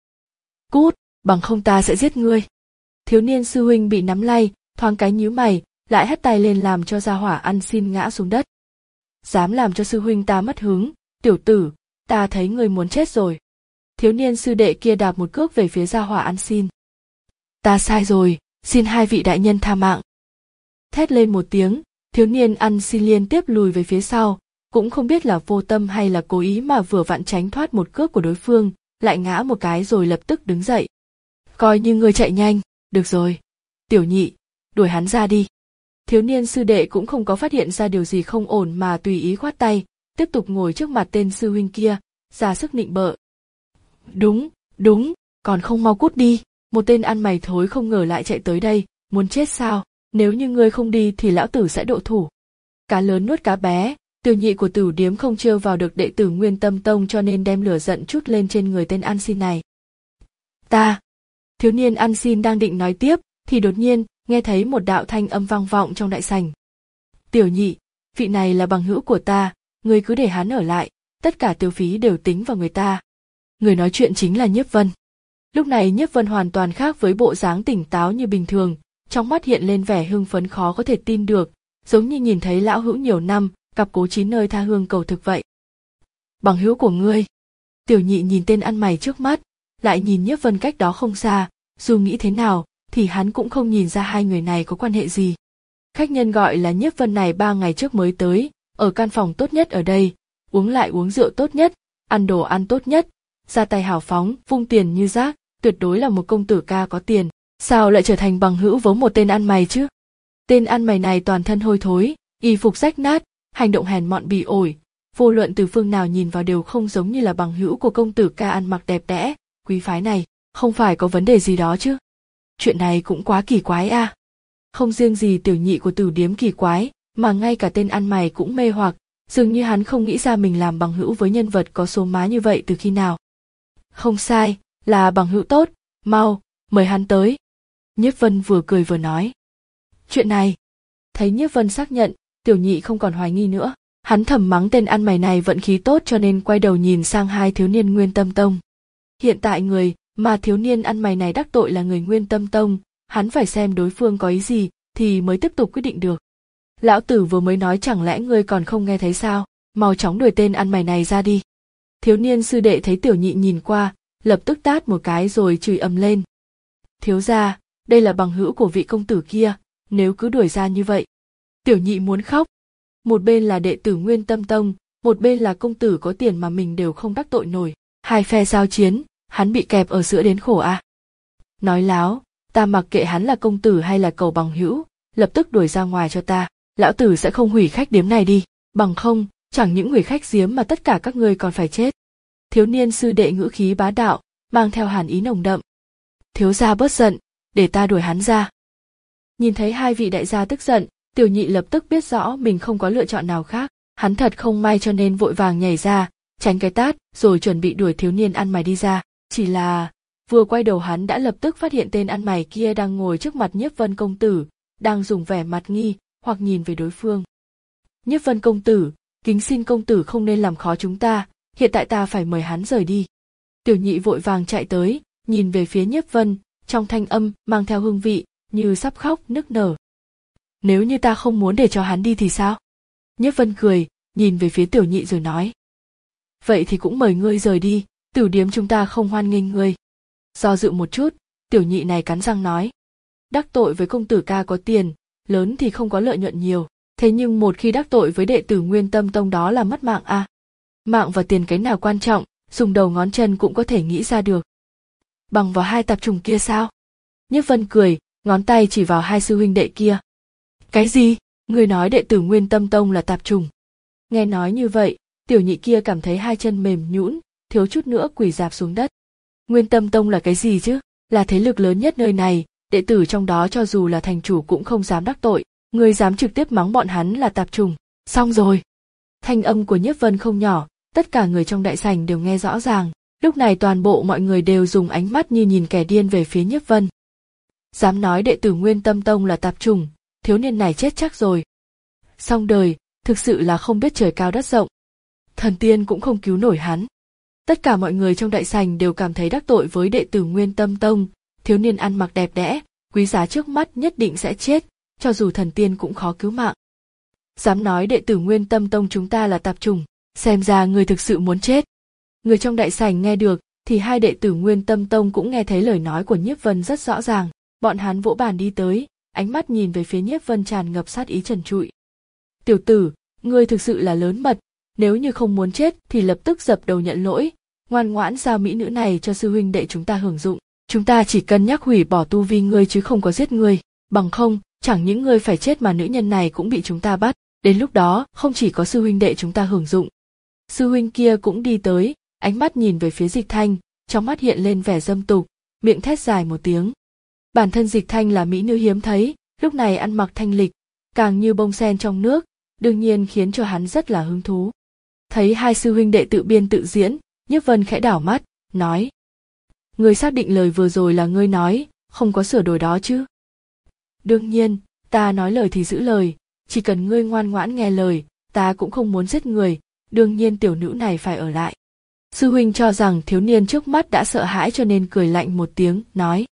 Cút, bằng không ta sẽ giết ngươi. Thiếu niên sư huynh bị nắm lay, thoáng cái nhíu mày, lại hất tay lên làm cho gia hỏa ăn xin ngã xuống đất. Dám làm cho sư huynh ta mất hứng, tiểu tử, ta thấy ngươi muốn chết rồi. Thiếu niên sư đệ kia đạp một cước về phía gia hỏa ăn xin. Ta sai rồi, xin hai vị đại nhân tha mạng. Thét lên một tiếng, thiếu niên ăn xin liên tiếp lùi về phía sau, cũng không biết là vô tâm hay là cố ý mà vừa vặn tránh thoát một cước của đối phương, lại ngã một cái rồi lập tức đứng dậy. Coi như ngươi chạy nhanh, được rồi. Tiểu nhị, đuổi hắn ra đi. Thiếu niên sư đệ cũng không có phát hiện ra điều gì không ổn mà tùy ý khoát tay, tiếp tục ngồi trước mặt tên sư huynh kia, ra sức nịnh bợ. Đúng, đúng, còn không mau cút đi, một tên ăn mày thối không ngờ lại chạy tới đây, muốn chết sao, nếu như ngươi không đi thì lão tử sẽ độ thủ. Cá lớn nuốt cá bé, tiểu nhị của tử điếm không trêu vào được đệ tử Nguyên Tâm Tông cho nên đem lửa giận chút lên trên người tên ăn xin này. Ta, thiếu niên ăn xin đang định nói tiếp, thì đột nhiên nghe thấy một đạo thanh âm vang vọng trong đại sảnh. Tiểu nhị, vị này là bằng hữu của ta, ngươi cứ để hắn ở lại, tất cả tiêu phí đều tính vào người ta. Người nói chuyện chính là Nhiếp Vân. Lúc này Nhiếp Vân hoàn toàn khác với bộ dáng tỉnh táo như bình thường, trong mắt hiện lên vẻ hưng phấn khó có thể tin được, giống như nhìn thấy lão hữu nhiều năm, cặp cố chí nơi tha hương cầu thực vậy. Bằng hữu của ngươi. Tiểu nhị nhìn tên ăn mày trước mắt, lại nhìn Nhiếp Vân cách đó không xa, dù nghĩ thế nào thì hắn cũng không nhìn ra hai người này có quan hệ gì. Khách nhân gọi là Nhiếp Vân này ba ngày trước mới tới, ở căn phòng tốt nhất ở đây, uống lại uống rượu tốt nhất, ăn đồ ăn tốt nhất, ra tay hào phóng, vung tiền như rác, tuyệt đối là một công tử ca có tiền, sao lại trở thành bằng hữu với một tên ăn mày chứ? Tên ăn mày này toàn thân hôi thối, y phục rách nát, hành động hèn mọn bỉ ổi, vô luận từ phương nào nhìn vào đều không giống như là bằng hữu của công tử ca ăn mặc đẹp đẽ, quý phái này, không phải có vấn đề gì đó chứ? Chuyện này cũng quá kỳ quái a. À. Không riêng gì tiểu nhị của tử điếm kỳ quái, mà ngay cả tên ăn mày cũng mê hoặc, dường như hắn không nghĩ ra mình làm bằng hữu với nhân vật có số má như vậy từ khi nào. Không sai, là bằng hữu tốt, mau, mời hắn tới. Nhiếp Vân vừa cười vừa nói. Chuyện này, thấy Nhiếp Vân xác nhận, Tiểu Nhị không còn hoài nghi nữa. Hắn thầm mắng tên ăn mày này vận khí tốt cho nên quay đầu nhìn sang hai thiếu niên Nguyên Tâm Tông. Hiện tại người mà thiếu niên ăn mày này đắc tội là người Nguyên Tâm Tông, hắn phải xem đối phương có ý gì thì mới tiếp tục quyết định được. Lão tử vừa mới nói chẳng lẽ ngươi còn không nghe thấy sao, mau chóng đuổi tên ăn mày này ra đi. Thiếu niên sư đệ thấy Tiểu Nhị nhìn qua, lập tức tát một cái rồi chửi ầm lên. Thiếu gia, đây là bằng hữu của vị công tử kia, nếu cứ đuổi ra như vậy. Tiểu Nhị muốn khóc. Một bên là đệ tử Nguyên Tâm Tông, một bên là công tử có tiền mà mình đều không đắc tội nổi. Hai phe giao chiến, hắn bị kẹp ở giữa đến khổ à. Nói láo, ta mặc kệ hắn là công tử hay là cầu bằng hữu, lập tức đuổi ra ngoài cho ta. Lão tử sẽ không hủy khách điếm này đi, bằng không, chẳng những hủy khách điếm mà tất cả các ngươi còn phải chết. Thiếu niên sư đệ ngữ khí bá đạo, mang theo hàn ý nồng đậm. Thiếu gia bớt giận, để ta đuổi hắn ra. Nhìn thấy hai vị đại gia tức giận, Tiểu Nhị lập tức biết rõ mình không có lựa chọn nào khác. Hắn thật không may cho nên vội vàng nhảy ra, tránh cái tát, rồi chuẩn bị đuổi thiếu niên ăn mày đi ra. Chỉ là, vừa quay đầu hắn đã lập tức phát hiện tên ăn mày kia đang ngồi trước mặt Nhiếp Vân công tử, đang dùng vẻ mặt nghi, hoặc nhìn về đối phương. Nhiếp Vân công tử, kính xin công tử không nên làm khó chúng ta, hiện tại ta phải mời hắn rời đi. Tiểu Nhị vội vàng chạy tới, nhìn về phía Nhiếp Vân, trong thanh âm mang theo hương vị, như sắp khóc nức nở. Nếu như ta không muốn để cho hắn đi thì sao? Nhiếp Vân cười, nhìn về phía Tiểu Nhị rồi nói. Vậy thì cũng mời ngươi rời đi, tiểu điếm chúng ta không hoan nghênh ngươi. Do dự một chút, Tiểu Nhị này cắn răng nói. Đắc tội với công tử ca có tiền, lớn thì không có lợi nhuận nhiều, thế nhưng một khi đắc tội với đệ tử Nguyên Tâm Tông đó là mất mạng à? Mạng và tiền cái nào quan trọng, dùng đầu ngón chân cũng có thể nghĩ ra được. Bằng vào hai tạp trùng kia sao? Nhiếp Vân cười, ngón tay chỉ vào hai sư huynh đệ kia. Cái gì? Người nói đệ tử Nguyên Tâm Tông là tạp trùng. Nghe nói như vậy, Tiểu Nhị kia cảm thấy hai chân mềm nhũn, thiếu chút nữa quỳ rạp xuống đất. Nguyên Tâm Tông là cái gì chứ? Là thế lực lớn nhất nơi này, đệ tử trong đó cho dù là thành chủ cũng không dám đắc tội, người dám trực tiếp mắng bọn hắn là tạp trùng. Xong rồi. Thanh âm của Nhiếp Vân không nhỏ, tất cả người trong đại sảnh đều nghe rõ ràng. Lúc này toàn bộ mọi người đều dùng ánh mắt như nhìn kẻ điên về phía Nhiếp Vân. Dám nói đệ tử Nguyên Tâm Tông là tạp trùng, thiếu niên này chết chắc rồi. Xong đời, thực sự là không biết trời cao đất rộng. Thần tiên cũng không cứu nổi hắn. Tất cả mọi người trong đại sảnh đều cảm thấy đắc tội với đệ tử Nguyên Tâm Tông, thiếu niên ăn mặc đẹp đẽ, quý giá trước mắt nhất định sẽ chết, cho dù thần tiên cũng khó cứu mạng. Dám nói đệ tử Nguyên Tâm Tông chúng ta là tạp trùng, xem ra người thực sự muốn chết. Người trong đại sảnh nghe được, thì hai đệ tử Nguyên Tâm Tông cũng nghe thấy lời nói của Nhiếp Vân rất rõ ràng, bọn hắn vỗ bàn đi tới, ánh mắt nhìn về phía Nhiếp Vân tràn ngập sát ý trần trụi. Tiểu tử, ngươi thực sự là lớn mật, nếu như không muốn chết thì lập tức dập đầu nhận lỗi, ngoan ngoãn giao mỹ nữ này cho sư huynh đệ chúng ta hưởng dụng. Chúng ta chỉ cân nhắc hủy bỏ tu vi ngươi chứ không có giết ngươi, bằng không, chẳng những ngươi phải chết mà nữ nhân này cũng bị chúng ta bắt, đến lúc đó không chỉ có sư huynh đệ chúng ta hưởng dụng. Sư huynh kia cũng đi tới, ánh mắt nhìn về phía Dịch Thanh, trong mắt hiện lên vẻ dâm tục, miệng thét dài một tiếng. Bản thân Dịch Thanh là mỹ nữ hiếm thấy, lúc này ăn mặc thanh lịch, càng như bông sen trong nước, đương nhiên khiến cho hắn rất là hứng thú. Thấy hai sư huynh đệ tự biên tự diễn, Nhiếp Vân khẽ đảo mắt, nói. Ngươi xác định lời vừa rồi là ngươi nói, không có sửa đổi đó chứ? Đương nhiên, ta nói lời thì giữ lời, chỉ cần ngươi ngoan ngoãn nghe lời, ta cũng không muốn giết người, đương nhiên tiểu nữ này phải ở lại. Sư huynh cho rằng thiếu niên trước mắt đã sợ hãi cho nên cười lạnh một tiếng, nói.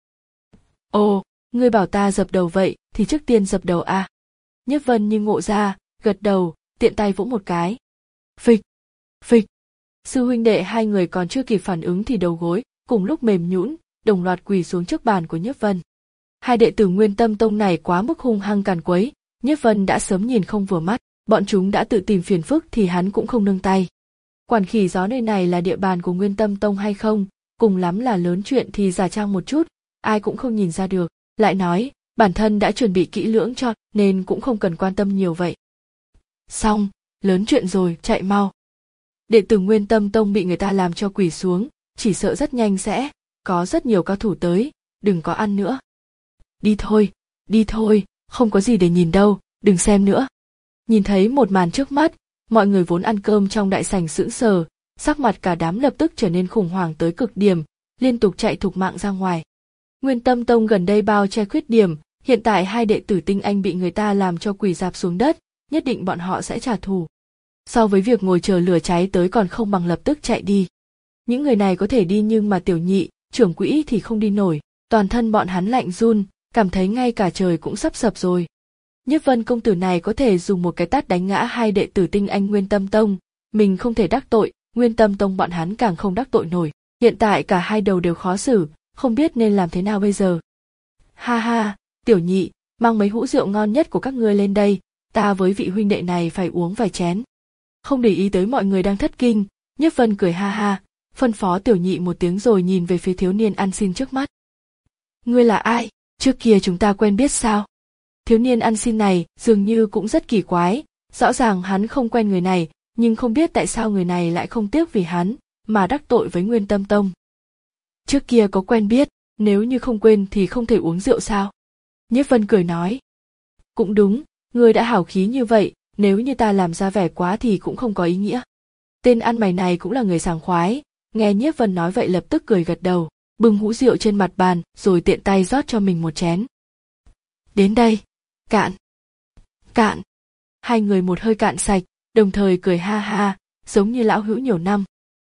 Ồ, ngươi bảo ta dập đầu vậy, thì trước tiên dập đầu a. À. Nhiếp Vân như ngộ ra, gật đầu, tiện tay vỗ một cái. Phịch, phịch. Sư huynh đệ hai người còn chưa kịp phản ứng thì đầu gối, cùng lúc mềm nhũn, đồng loạt quỳ xuống trước bàn của Nhiếp Vân. Hai đệ tử Nguyên Tâm Tông này quá mức hung hăng càn quấy, Nhiếp Vân đã sớm nhìn không vừa mắt, bọn chúng đã tự tìm phiền phức thì hắn cũng không nương tay. Quản khỉ gió nơi này là địa bàn của Nguyên Tâm Tông hay không, cùng lắm là lớn chuyện thì giả trang một chút, ai cũng không nhìn ra được, lại nói, bản thân đã chuẩn bị kỹ lưỡng cho, nên cũng không cần quan tâm nhiều vậy. Xong, lớn chuyện rồi, chạy mau. Đệ tử Nguyên Tâm Tông bị người ta làm cho quỳ xuống, chỉ sợ rất nhanh sẽ có rất nhiều cao thủ tới, đừng có ăn nữa. Đi thôi, đi thôi, không có gì để nhìn đâu, đừng xem nữa. Nhìn thấy một màn trước mắt, mọi người vốn ăn cơm trong đại sảnh sững sờ, sắc mặt cả đám lập tức trở nên khủng hoảng tới cực điểm, liên tục chạy thục mạng ra ngoài. Nguyên Tâm Tông gần đây bao che khuyết điểm, hiện tại hai đệ tử tinh anh bị người ta làm cho quỳ rạp xuống đất, nhất định bọn họ sẽ trả thù. So với việc ngồi chờ lửa cháy tới còn không bằng lập tức chạy đi. Những người này có thể đi nhưng mà Tiểu Nhị, trưởng quỹ thì không đi nổi, toàn thân bọn hắn lạnh run, cảm thấy ngay cả trời cũng sắp sập rồi. Nhiếp Vân công tử này có thể dùng một cái tát đánh ngã hai đệ tử tinh anh Nguyên Tâm Tông, mình không thể đắc tội, Nguyên Tâm Tông bọn hắn càng không đắc tội nổi. Hiện tại cả hai đầu đều khó xử, không biết nên làm thế nào bây giờ. Ha ha, Tiểu Nhị, mang mấy hũ rượu ngon nhất của các ngươi lên đây, ta với vị huynh đệ này phải uống vài chén. Không để ý tới mọi người đang thất kinh, Nhiếp Vân cười ha ha, phân phó Tiểu Nhị một tiếng rồi nhìn về phía thiếu niên ăn xin trước mắt. Ngươi là ai? Trước kia chúng ta quen biết sao? Thiếu niên ăn xin này dường như cũng rất kỳ quái, rõ ràng hắn không quen người này, nhưng không biết tại sao người này lại không tiếc vì hắn mà đắc tội với Nguyên Tâm Tông. Trước kia có quen biết, nếu như không quên thì không thể uống rượu sao? Nhiếp Vân cười nói. Cũng đúng, ngươi đã hào khí như vậy, nếu như ta làm ra vẻ quá thì cũng không có ý nghĩa. Tên ăn mày này cũng là người sảng khoái, nghe Nhiếp Vân nói vậy lập tức cười gật đầu, bưng hũ rượu trên mặt bàn rồi tiện tay rót cho mình một chén. Đến đây, cạn. Cạn. Hai người một hơi cạn sạch, đồng thời cười ha ha, giống như lão hữu nhiều năm.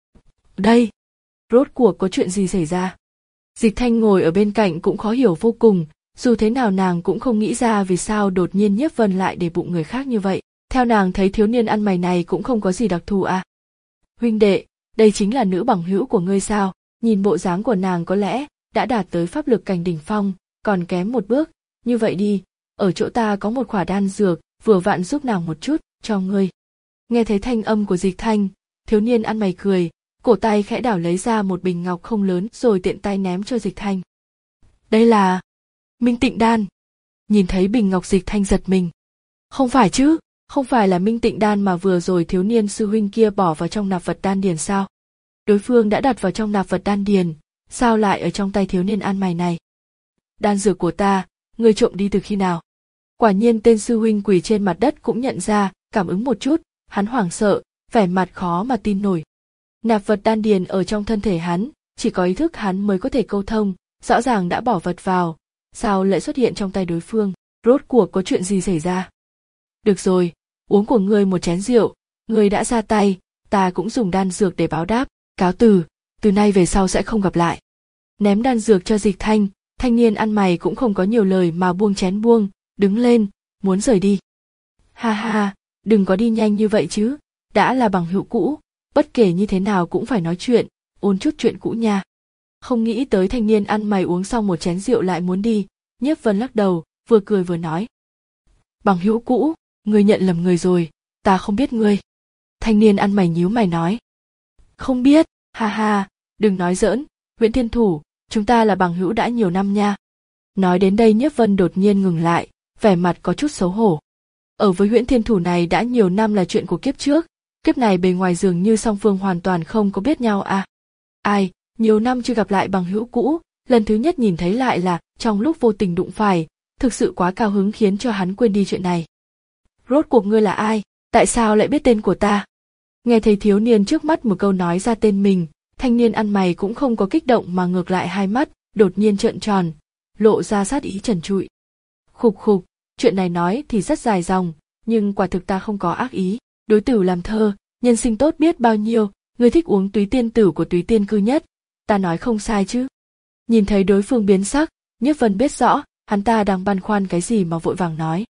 Đây, rốt cuộc có chuyện gì xảy ra? Dịch Thanh ngồi ở bên cạnh cũng khó hiểu vô cùng, dù thế nào nàng cũng không nghĩ ra vì sao đột nhiên Nhiếp Vân lại để bụng người khác như vậy. Theo nàng thấy thiếu niên ăn mày này cũng không có gì đặc thù à. Huynh đệ, đây chính là nữ bằng hữu của ngươi sao? Nhìn bộ dáng của nàng có lẽ đã đạt tới pháp lực cảnh đỉnh phong, còn kém một bước. Như vậy đi, ở chỗ ta có một khỏa đan dược, vừa vặn giúp nàng một chút, cho ngươi. Nghe thấy thanh âm của Dịch Thanh, thiếu niên ăn mày cười, cổ tay khẽ đảo lấy ra một bình ngọc không lớn rồi tiện tay ném cho Dịch Thanh. Đây là Minh Tịnh Đan. Nhìn thấy bình ngọc Dịch Thanh giật mình. Không phải chứ, không phải là Minh Tịnh Đan mà vừa rồi thiếu niên sư huynh kia bỏ vào trong nạp vật đan điền sao? Đối phương đã đặt vào trong nạp vật đan điền, sao lại ở trong tay thiếu niên ăn mày này? Đan dược của ta, ngươi trộm đi từ khi nào? Quả nhiên tên sư huynh quỳ trên mặt đất cũng nhận ra, cảm ứng một chút, hắn hoảng sợ, vẻ mặt khó mà tin nổi. Nạp vật đan điền ở trong thân thể hắn, chỉ có ý thức hắn mới có thể câu thông, rõ ràng đã bỏ vật vào, sao lại xuất hiện trong tay đối phương? Rốt cuộc có chuyện gì xảy ra? Được rồi, uống của ngươi một chén rượu, ngươi đã ra tay, ta cũng dùng đan dược để báo đáp, cáo từ, từ nay về sau sẽ không gặp lại. Ném đan dược cho Dịch Thanh, thanh niên ăn mày cũng không có nhiều lời mà buông chén buông, đứng lên, muốn rời đi. Ha ha, đừng có đi nhanh như vậy chứ, đã là bằng hữu cũ, bất kể như thế nào cũng phải nói chuyện, ôn chút chuyện cũ nha. Không nghĩ tới thanh niên ăn mày uống xong một chén rượu lại muốn đi, Nhiếp Vân lắc đầu, vừa cười vừa nói. Bằng hữu cũ, ngươi nhận lầm người rồi, ta không biết ngươi. Thanh niên ăn mày nhíu mày nói. Không biết, ha ha, đừng nói giỡn, Huyễn Thiên Thủ, chúng ta là bằng hữu đã nhiều năm nha. Nói đến đây Nhiếp Vân đột nhiên ngừng lại, vẻ mặt có chút xấu hổ. Ở với Huyễn Thiên Thủ này đã nhiều năm là chuyện của kiếp trước, kiếp này bề ngoài dường như song phương hoàn toàn không có biết nhau à. Ai, nhiều năm chưa gặp lại bằng hữu cũ, lần thứ nhất nhìn thấy lại là trong lúc vô tình đụng phải, thực sự quá cao hứng khiến cho hắn quên đi chuyện này. Rốt cuộc ngươi là ai, tại sao lại biết tên của ta? Nghe thấy thiếu niên trước mắt một câu nói ra tên mình, thanh niên ăn mày cũng không có kích động mà ngược lại hai mắt, đột nhiên trợn tròn, lộ ra sát ý trần trụi. Khục khục, chuyện này nói thì rất dài dòng, nhưng quả thực ta không có ác ý, đối tử làm thơ, nhân sinh tốt biết bao nhiêu, ngươi thích uống túy tiên tử của túy tiên cư nhất, ta nói không sai chứ. Nhìn thấy đối phương biến sắc, Nhiếp Vân biết rõ, hắn ta đang băn khoăn cái gì mà vội vàng nói.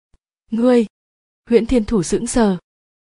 Ngươi, Huyễn Thiên Thủ sững sờ.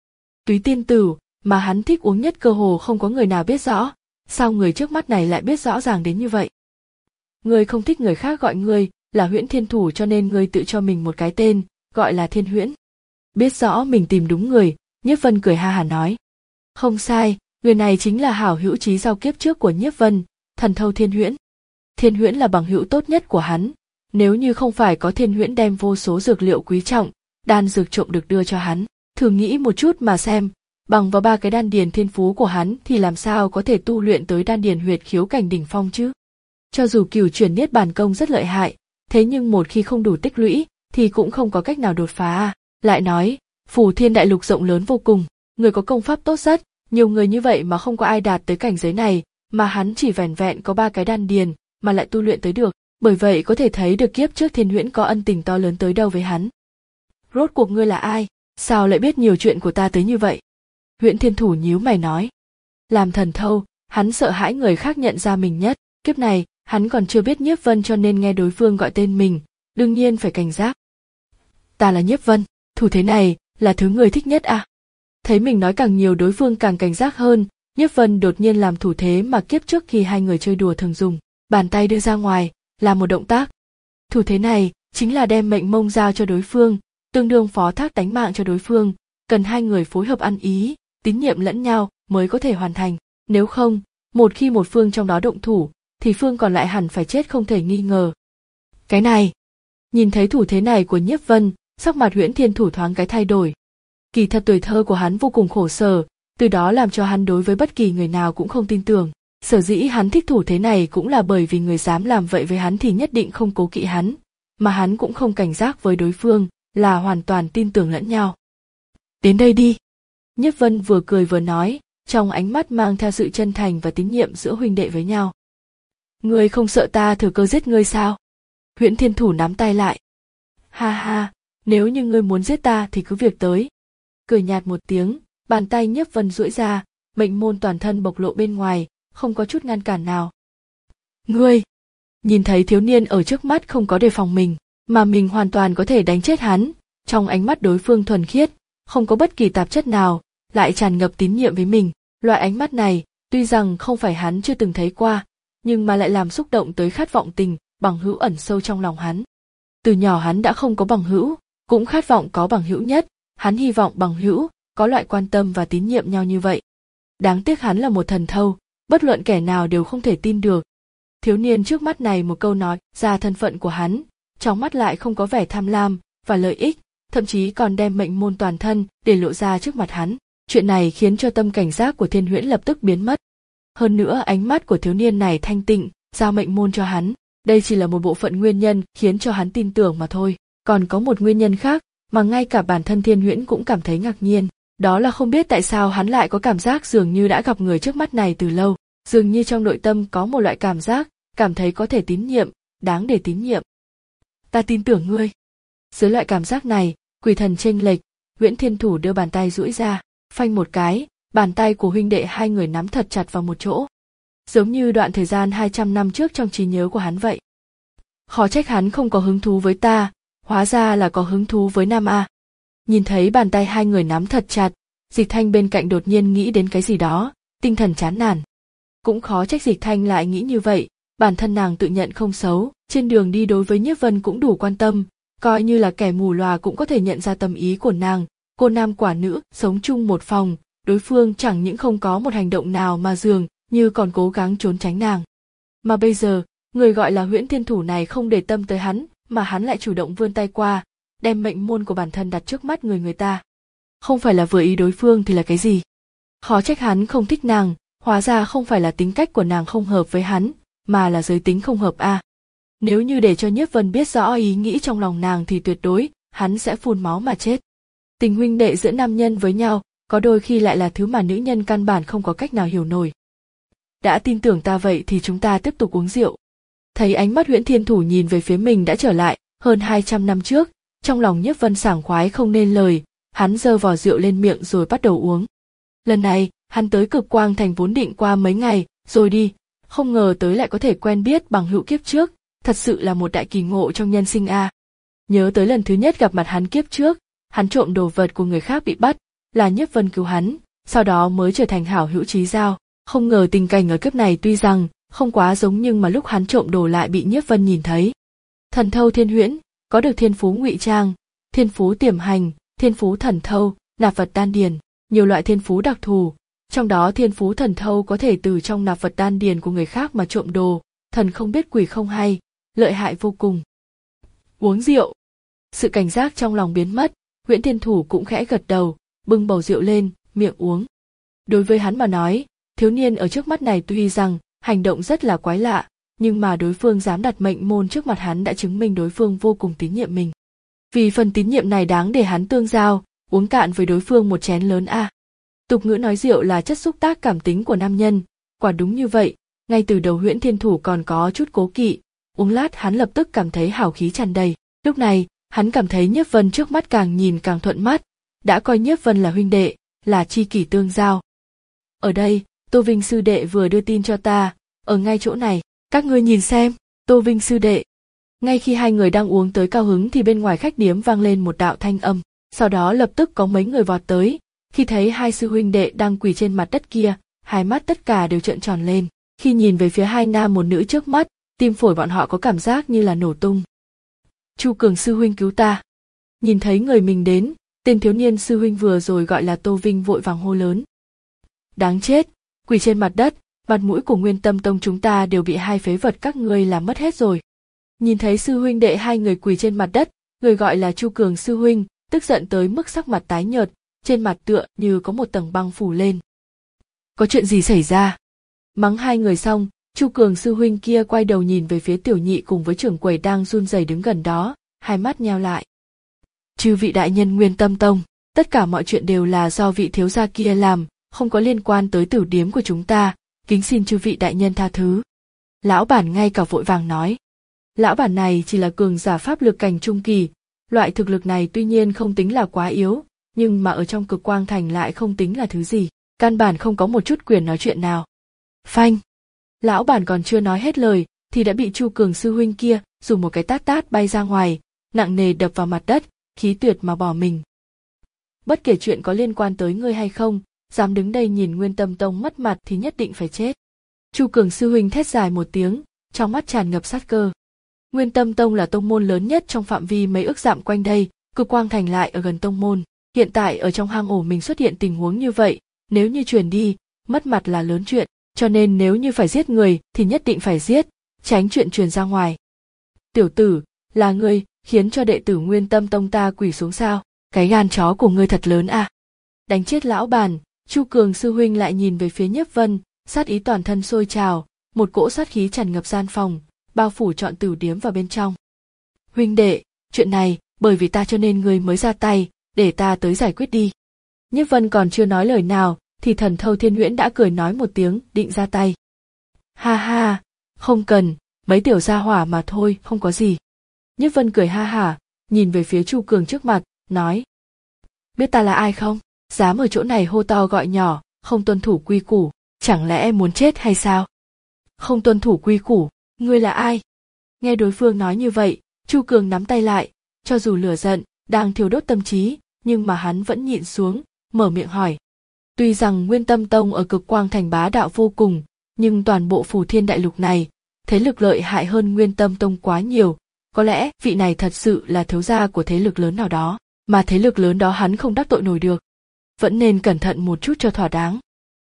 Túy tiên tử, mà hắn thích uống nhất cơ hồ không có người nào biết rõ, sao người trước mắt này lại biết rõ ràng đến như vậy? Ngươi không thích người khác gọi ngươi là Huyễn Thiên Thủ cho nên ngươi tự cho mình một cái tên, gọi là Thiên Huyễn. Biết rõ mình tìm đúng người, Nhiếp Vân cười ha hả nói. Không sai, người này chính là hảo hữu chí giao kiếp trước của Nhiếp Vân, thần thâu Thiên Huyễn. Thiên Huyễn là bằng hữu tốt nhất của hắn, nếu như không phải có Thiên Huyễn đem vô số dược liệu quý trọng, đan dược trộm được đưa cho hắn, thử nghĩ một chút mà xem, bằng vào ba cái đan điền thiên phú của hắn thì làm sao có thể tu luyện tới đan điền huyệt khiếu cảnh đỉnh phong chứ? Cho dù cửu chuyển niết bàn công rất lợi hại, thế nhưng một khi không đủ tích lũy thì cũng không có cách nào đột phá. Lại nói, Phù Thiên Đại Lục rộng lớn vô cùng, người có công pháp tốt rất, Nhiều người như vậy mà không có ai đạt tới cảnh giới này, mà hắn chỉ vẻn vẹn có ba cái đan điền mà lại tu luyện tới được, bởi vậy có thể thấy được kiếp trước Thiên Huyễn có ân tình to lớn tới đâu với hắn. Rốt cuộc ngươi là ai, sao lại biết nhiều chuyện của ta tới như vậy? Huyễn Thiên Thủ nhíu mày nói. Làm thần thâu, hắn sợ hãi người khác nhận ra mình nhất, kiếp này, hắn còn chưa biết Nhiếp Vân cho nên nghe đối phương gọi tên mình, đương nhiên phải cảnh giác. Ta là Nhiếp Vân, thủ thế này là thứ người thích nhất à? Thấy mình nói càng nhiều đối phương càng cảnh giác hơn, Nhiếp Vân đột nhiên làm thủ thế mà kiếp trước khi hai người chơi đùa thường dùng, bàn tay đưa ra ngoài, làm một động tác. Thủ thế này chính là đem mệnh mông giao cho đối phương, tương đương phó thác tánh mạng cho đối phương, cần hai người phối hợp ăn ý, tín nhiệm lẫn nhau mới có thể hoàn thành, nếu không, một khi một phương trong đó động thủ, thì phương còn lại hẳn phải chết không thể nghi ngờ. Cái này, nhìn thấy thủ thế này của Nhiếp Vân, sắc mặt Huyễn Thiên Thủ thoáng cái thay đổi. Kỳ thật tuổi thơ của hắn vô cùng khổ sở, từ đó làm cho hắn đối với bất kỳ người nào cũng không tin tưởng. Sở dĩ hắn thích thủ thế này cũng là bởi vì người dám làm vậy với hắn thì nhất định không cố kỵ hắn, mà hắn cũng không cảnh giác với đối phương, là hoàn toàn tin tưởng lẫn nhau. Đến đây đi. Nhiếp Vân vừa cười vừa nói, trong ánh mắt mang theo sự chân thành và tín nhiệm giữa huynh đệ với nhau. Ngươi không sợ ta thừa cơ giết ngươi sao? Huyễn Thiên Thủ nắm tay lại. Ha ha, nếu như ngươi muốn giết ta thì cứ việc tới. Cười nhạt một tiếng, bàn tay Nhiếp Vân duỗi ra, mệnh môn toàn thân bộc lộ bên ngoài, không có chút ngăn cản nào. Ngươi! Nhìn thấy thiếu niên ở trước mắt không có đề phòng mình, mà mình hoàn toàn có thể đánh chết hắn, trong ánh mắt đối phương thuần khiết, không có bất kỳ tạp chất nào, lại tràn ngập tín nhiệm với mình. Loại ánh mắt này, tuy rằng không phải hắn chưa từng thấy qua, nhưng mà lại làm xúc động tới khát vọng tình, bằng hữu ẩn sâu trong lòng hắn. Từ nhỏ hắn đã không có bằng hữu, cũng khát vọng có bằng hữu nhất, hắn hy vọng bằng hữu, có loại quan tâm và tín nhiệm nhau như vậy. Đáng tiếc hắn là một thần thâu, bất luận kẻ nào đều không thể tin được. Thiếu niên trước mắt này một câu nói ra thân phận của hắn, trong mắt lại không có vẻ tham lam và lợi ích, thậm chí còn đem mệnh môn toàn thân để lộ ra trước mặt hắn. Chuyện này khiến cho tâm cảnh giác của Thiên Huyễn lập tức biến mất. Hơn nữa ánh mắt của thiếu niên này thanh tịnh, giao mệnh môn cho hắn, đây chỉ là một bộ phận nguyên nhân khiến cho hắn tin tưởng mà thôi. Còn có một nguyên nhân khác mà ngay cả bản thân Thiên Huyễn cũng cảm thấy ngạc nhiên, đó là không biết tại sao hắn lại có cảm giác dường như đã gặp người trước mắt này từ lâu, dường như trong nội tâm có một loại cảm giác, cảm thấy có thể tín nhiệm, đáng để tín nhiệm. Ta tin tưởng ngươi. Dưới loại cảm giác này, quỷ thần chênh lệch, Huyễn Thiên Thủ đưa bàn tay duỗi ra, phanh một cái, bàn tay của huynh đệ hai người nắm thật chặt vào một chỗ. Giống như đoạn thời gian hai trăm năm trước trong trí nhớ của hắn vậy. Khó trách hắn không có hứng thú với ta, hóa ra là có hứng thú với Nam A. Nhìn thấy bàn tay hai người nắm thật chặt, Dịch Thanh bên cạnh đột nhiên nghĩ đến cái gì đó, tinh thần chán nản. Cũng khó trách Dịch Thanh lại nghĩ như vậy, bản thân nàng tự nhận không xấu, trên đường đi đối với Nhiếp Vân cũng đủ quan tâm, coi như là kẻ mù lòa cũng có thể nhận ra tâm ý của nàng. Cô nam quả nữ, sống chung một phòng, đối phương chẳng những không có một hành động nào mà dường như còn cố gắng trốn tránh nàng. Mà bây giờ, người gọi là Huyễn Thiên Thủ này không để tâm tới hắn, mà hắn lại chủ động vươn tay qua, đem mệnh môn của bản thân đặt trước mắt người người ta. Không phải là vừa ý đối phương thì là cái gì? Khó trách hắn không thích nàng, hóa ra không phải là tính cách của nàng không hợp với hắn, mà là giới tính không hợp a. À. Nếu như để cho Nhiếp Vân biết rõ ý nghĩ trong lòng nàng thì tuyệt đối, hắn sẽ phun máu mà chết. Tình huynh đệ giữa nam nhân với nhau, có đôi khi lại là thứ mà nữ nhân căn bản không có cách nào hiểu nổi. Đã tin tưởng ta vậy thì chúng ta tiếp tục uống rượu. Thấy ánh mắt Huyễn Thiên Thủ nhìn về phía mình đã trở lại, hơn hai trăm năm trước, trong lòng Nhiếp Vân sảng khoái không nên lời, hắn giơ vò rượu lên miệng rồi bắt đầu uống. Lần này, hắn tới Cực Quang Thành vốn định qua mấy ngày, rồi đi, không ngờ tới lại có thể quen biết bằng hữu kiếp trước, thật sự là một đại kỳ ngộ trong nhân sinh a. À. Nhớ tới lần thứ nhất gặp mặt hắn kiếp trước, hắn trộm đồ vật của người khác bị bắt, là Nhiếp Vân cứu hắn, sau đó mới trở thành hảo hữu chí giao. Không ngờ tình cảnh ở kiếp này tuy rằng không quá giống nhưng mà lúc hắn trộm đồ lại bị Nhiếp Vân nhìn thấy. Thần thâu Thiên Huyễn, có được thiên phú ngụy trang, thiên phú tiềm hành, thiên phú thần thâu, nạp vật đan điền, nhiều loại thiên phú đặc thù, trong đó thiên phú thần thâu có thể từ trong nạp vật đan điền của người khác mà trộm đồ, thần không biết quỷ không hay, lợi hại vô cùng. Uống rượu. Sự cảnh giác trong lòng biến mất, Huyễn Thiên Thủ cũng khẽ gật đầu, bưng bầu rượu lên, miệng uống. Đối với hắn mà nói, thiếu niên ở trước mắt này tuy rằng hành động rất là quái lạ, nhưng mà đối phương dám đặt mệnh môn trước mặt hắn đã chứng minh đối phương vô cùng tín nhiệm mình. Vì phần tín nhiệm này đáng để hắn tương giao, uống cạn với đối phương một chén lớn a. À. Tục ngữ nói rượu là chất xúc tác cảm tính của nam nhân, quả đúng như vậy, ngay từ đầu Huyễn Thiên Thủ còn có chút cố kỵ, uống lát hắn lập tức cảm thấy hào khí tràn đầy. Lúc này, hắn cảm thấy Nhiếp Vân trước mắt càng nhìn càng thuận mắt, đã coi Nhiếp Vân là huynh đệ, là tri kỷ tương giao. Ở đây, Tô Vinh sư đệ vừa đưa tin cho ta, ở ngay chỗ này, các ngươi nhìn xem, Tô Vinh sư đệ. Ngay khi hai người đang uống tới cao hứng thì bên ngoài khách điếm vang lên một đạo thanh âm, sau đó lập tức có mấy người vọt tới, khi thấy hai sư huynh đệ đang quỳ trên mặt đất kia, hai mắt tất cả đều trợn tròn lên, khi nhìn về phía hai nam một nữ trước mắt, tim phổi bọn họ có cảm giác như là nổ tung. Chu Cường sư huynh cứu ta. Nhìn thấy người mình đến, tên thiếu niên sư huynh vừa rồi gọi là Tô Vinh vội vàng hô lớn. Đáng chết, quỳ trên mặt đất, mặt mũi của Nguyên Tâm Tông chúng ta đều bị hai phế vật các ngươi làm mất hết rồi. Nhìn thấy sư huynh đệ hai người quỳ trên mặt đất, người gọi là Chu Cường sư huynh, tức giận tới mức sắc mặt tái nhợt, trên mặt tựa như có một tầng băng phủ lên. Có chuyện gì xảy ra? Mắng hai người xong, Chu Cường sư huynh kia quay đầu nhìn về phía Tiểu Nhị cùng với trưởng quầy đang run rẩy đứng gần đó, hai mắt nheo lại. Chư vị đại nhân Nguyên Tâm Tông, tất cả mọi chuyện đều là do vị thiếu gia kia làm, không có liên quan tới tử điếm của chúng ta, kính xin chư vị đại nhân tha thứ. Lão bản ngay cả vội vàng nói. Lão bản này chỉ là cường giả pháp lực cảnh trung kỳ, loại thực lực này tuy nhiên không tính là quá yếu, nhưng mà ở trong Cực Quang Thành lại không tính là thứ gì, căn bản không có một chút quyền nói chuyện nào. Phanh! Lão bản còn chưa nói hết lời, thì đã bị Chu Cường sư huynh kia dùng một cái tát tát bay ra ngoài, nặng nề đập vào mặt đất, khí tuyệt mà bỏ mình. Bất kể chuyện có liên quan tới ngươi hay không, dám đứng đây nhìn Nguyên Tâm Tông mất mặt thì nhất định phải chết. Chu Cường sư huynh thét dài một tiếng, trong mắt tràn ngập sát cơ. Nguyên Tâm Tông là tông môn lớn nhất trong phạm vi mấy ức dặm quanh đây, Cực Quang Thành lại ở gần tông môn. Hiện tại ở trong hang ổ mình xuất hiện tình huống như vậy, nếu như truyền đi, mất mặt là lớn chuyện, cho nên nếu như phải giết người thì nhất định phải giết, tránh chuyện truyền ra ngoài. Tiểu tử, là ngươi khiến cho đệ tử Nguyên Tâm Tông ta quỳ xuống sao? Cái gan chó của ngươi thật lớn à? Đánh chết lão bản, Chu Cường sư huynh lại nhìn về phía Nhiếp Vân, sát ý toàn thân sôi trào, một cỗ sát khí tràn ngập gian phòng, bao phủ trọn tử điếm vào bên trong. Huynh đệ, chuyện này, bởi vì ta cho nên ngươi mới ra tay, để ta tới giải quyết đi. Nhiếp Vân còn chưa nói lời nào, thì Thần Thâu Thiên Huyễn đã cười nói một tiếng, định ra tay. Ha ha, không cần, mấy tiểu gia hỏa mà thôi, không có gì. Nhiếp Vân cười ha hả, nhìn về phía Chu Cường trước mặt, nói. Biết ta là ai không? Dám ở chỗ này hô to gọi nhỏ, không tuân thủ quy củ, chẳng lẽ em muốn chết hay sao? Không tuân thủ quy củ, ngươi là ai? Nghe đối phương nói như vậy, Chu Cường nắm tay lại, cho dù lửa giận, đang thiêu đốt tâm trí, nhưng mà hắn vẫn nhịn xuống, mở miệng hỏi. Tuy rằng Nguyên Tâm Tông ở Cực Quang Thành bá đạo vô cùng, nhưng toàn bộ Phù Thiên Đại Lục này, thế lực lợi hại hơn Nguyên Tâm Tông quá nhiều, có lẽ vị này thật sự là thiếu gia của thế lực lớn nào đó, mà thế lực lớn đó hắn không đắc tội nổi được. Vẫn nên cẩn thận một chút cho thỏa đáng.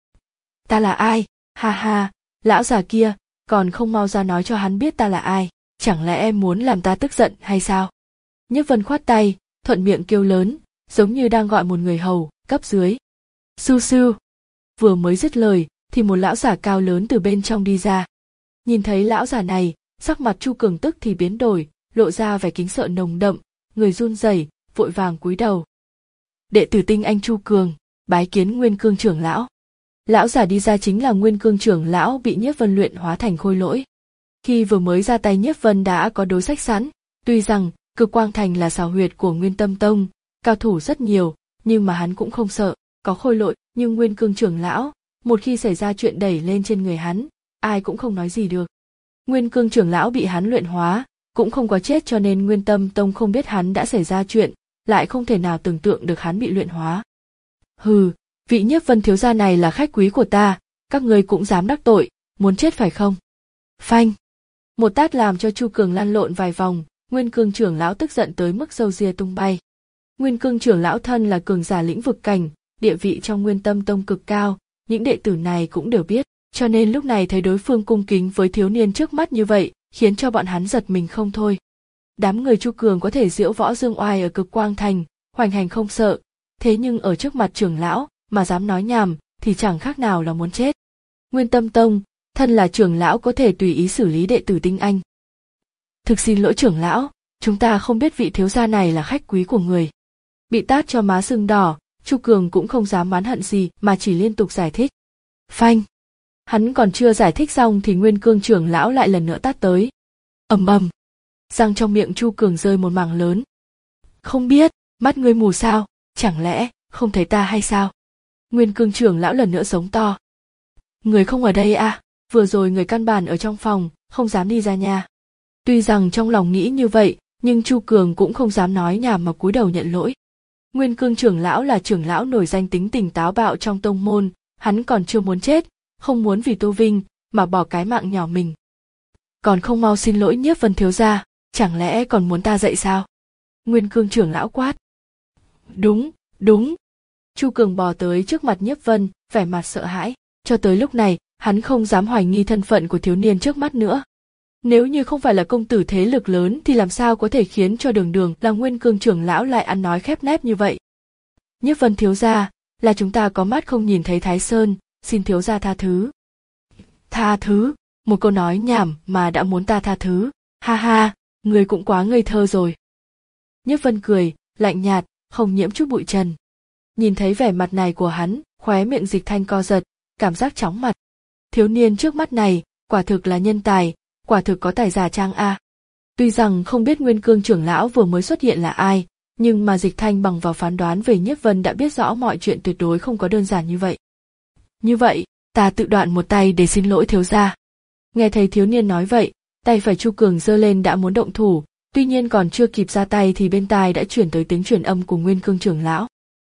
Ta là ai? Ha ha, lão già kia, còn không mau ra nói cho hắn biết ta là ai, chẳng lẽ em muốn làm ta tức giận hay sao? Nhiếp Vân khoát tay, thuận miệng kêu lớn, giống như đang gọi một người hầu, cấp dưới. Su su. Vừa mới dứt lời, thì một lão giả cao lớn từ bên trong đi ra. Nhìn thấy lão giả này, sắc mặt Chu Cường tức thì biến đổi, lộ ra vẻ kính sợ nồng đậm, người run rẩy, vội vàng cúi đầu. Đệ tử Tinh Anh Chu Cường, bái kiến Nguyên Cương trưởng lão. Lão giả đi ra chính là Nguyên Cương trưởng lão bị Nhiếp Vân luyện hóa thành khôi lỗi. Khi vừa mới ra tay Nhiếp Vân đã có đối sách sẵn, tuy rằng Cực Quang Thành là xào huyệt của Nguyên Tâm Tông, cao thủ rất nhiều, nhưng mà hắn cũng không sợ, có khôi lỗi, nhưng Nguyên Cương trưởng lão, một khi xảy ra chuyện đẩy lên trên người hắn, ai cũng không nói gì được. Nguyên Cương trưởng lão bị hắn luyện hóa, cũng không có chết cho nên Nguyên Tâm Tông không biết hắn đã xảy ra chuyện, lại không thể nào tưởng tượng được hắn bị luyện hóa. Hừ, vị Nhiếp Vân thiếu gia này là khách quý của ta, các ngươi cũng dám đắc tội, muốn chết phải không? Phanh! Một tát làm cho Chu Cường lăn lộn vài vòng, Nguyên Cương trưởng lão tức giận tới mức râu ria tung bay. Nguyên Cương trưởng lão thân là cường giả lĩnh vực cảnh, địa vị trong Nguyên Tâm Tông cực cao, những đệ tử này cũng đều biết, cho nên lúc này thấy đối phương cung kính với thiếu niên trước mắt như vậy, khiến cho bọn hắn giật mình không thôi. Đám người Chu Cường có thể diễu võ dương oai ở Cực Quang Thành, hoành hành không sợ, thế nhưng ở trước mặt trưởng lão mà dám nói nhảm thì chẳng khác nào là muốn chết. Nguyên Tâm Tông, thân là trưởng lão có thể tùy ý xử lý đệ tử Tinh Anh. Thực xin lỗi trưởng lão, chúng ta không biết vị thiếu gia này là khách quý của người. Bị tát cho má sưng đỏ, Chu Cường cũng không dám oán hận gì mà chỉ liên tục giải thích. Phanh! Hắn còn chưa giải thích xong thì Nguyên Cương trưởng lão lại lần nữa tát tới. Ầm ầm! Răng trong miệng Chu Cường rơi một mảng lớn. Không biết, mắt ngươi mù sao, chẳng lẽ không thấy ta hay sao? Nguyên Cương trưởng lão lần nữa giống to. Người không ở đây à, vừa rồi người căn bản ở trong phòng, không dám đi ra nhà. Tuy rằng trong lòng nghĩ như vậy, nhưng Chu Cường cũng không dám nói nhảm mà cúi đầu nhận lỗi. Nguyên Cương trưởng lão là trưởng lão nổi danh tính tình táo bạo trong tông môn, hắn còn chưa muốn chết, không muốn vì Tô Vinh mà bỏ cái mạng nhỏ mình. Còn không mau xin lỗi Nhiếp Vân thiếu gia, chẳng lẽ còn muốn ta dậy sao? Nguyên Cương trưởng lão quát. Đúng, đúng. Chu Cường bò tới trước mặt Nhiếp Vân, vẻ mặt sợ hãi. Cho tới lúc này, hắn không dám hoài nghi thân phận của thiếu niên trước mắt nữa. Nếu như không phải là công tử thế lực lớn thì làm sao có thể khiến cho Đường Đường là Nguyên Cương trưởng lão lại ăn nói khép nép như vậy? Nhiếp Vân thiếu gia, là chúng ta có mắt không nhìn thấy Thái Sơn, xin thiếu gia tha thứ. Tha thứ? Một câu nói nhảm mà đã muốn ta tha thứ? Ha ha, người cũng quá ngây thơ rồi. Nhiếp Vân cười, lạnh nhạt, không nhiễm chút bụi trần. Nhìn thấy vẻ mặt này của hắn, khóe miệng Dịch Thanh co giật, cảm giác chóng mặt. Thiếu niên trước mắt này, quả thực là nhân tài, quả thực có tài giả trang a. Tuy rằng không biết Nguyên Cương trưởng lão vừa mới xuất hiện là ai, nhưng mà Dịch Thanh bằng vào phán đoán về Nhiếp Vân đã biết rõ mọi chuyện tuyệt đối không có đơn giản như vậy. Như vậy, ta tự đoạn một tay để xin lỗi thiếu gia. Nghe thấy thiếu niên nói vậy, tay phải Chu Cường giơ lên đã muốn động thủ, tuy nhiên còn chưa kịp ra tay thì bên tai đã chuyển tới tiếng truyền âm của Nguyên Cương trưởng lão.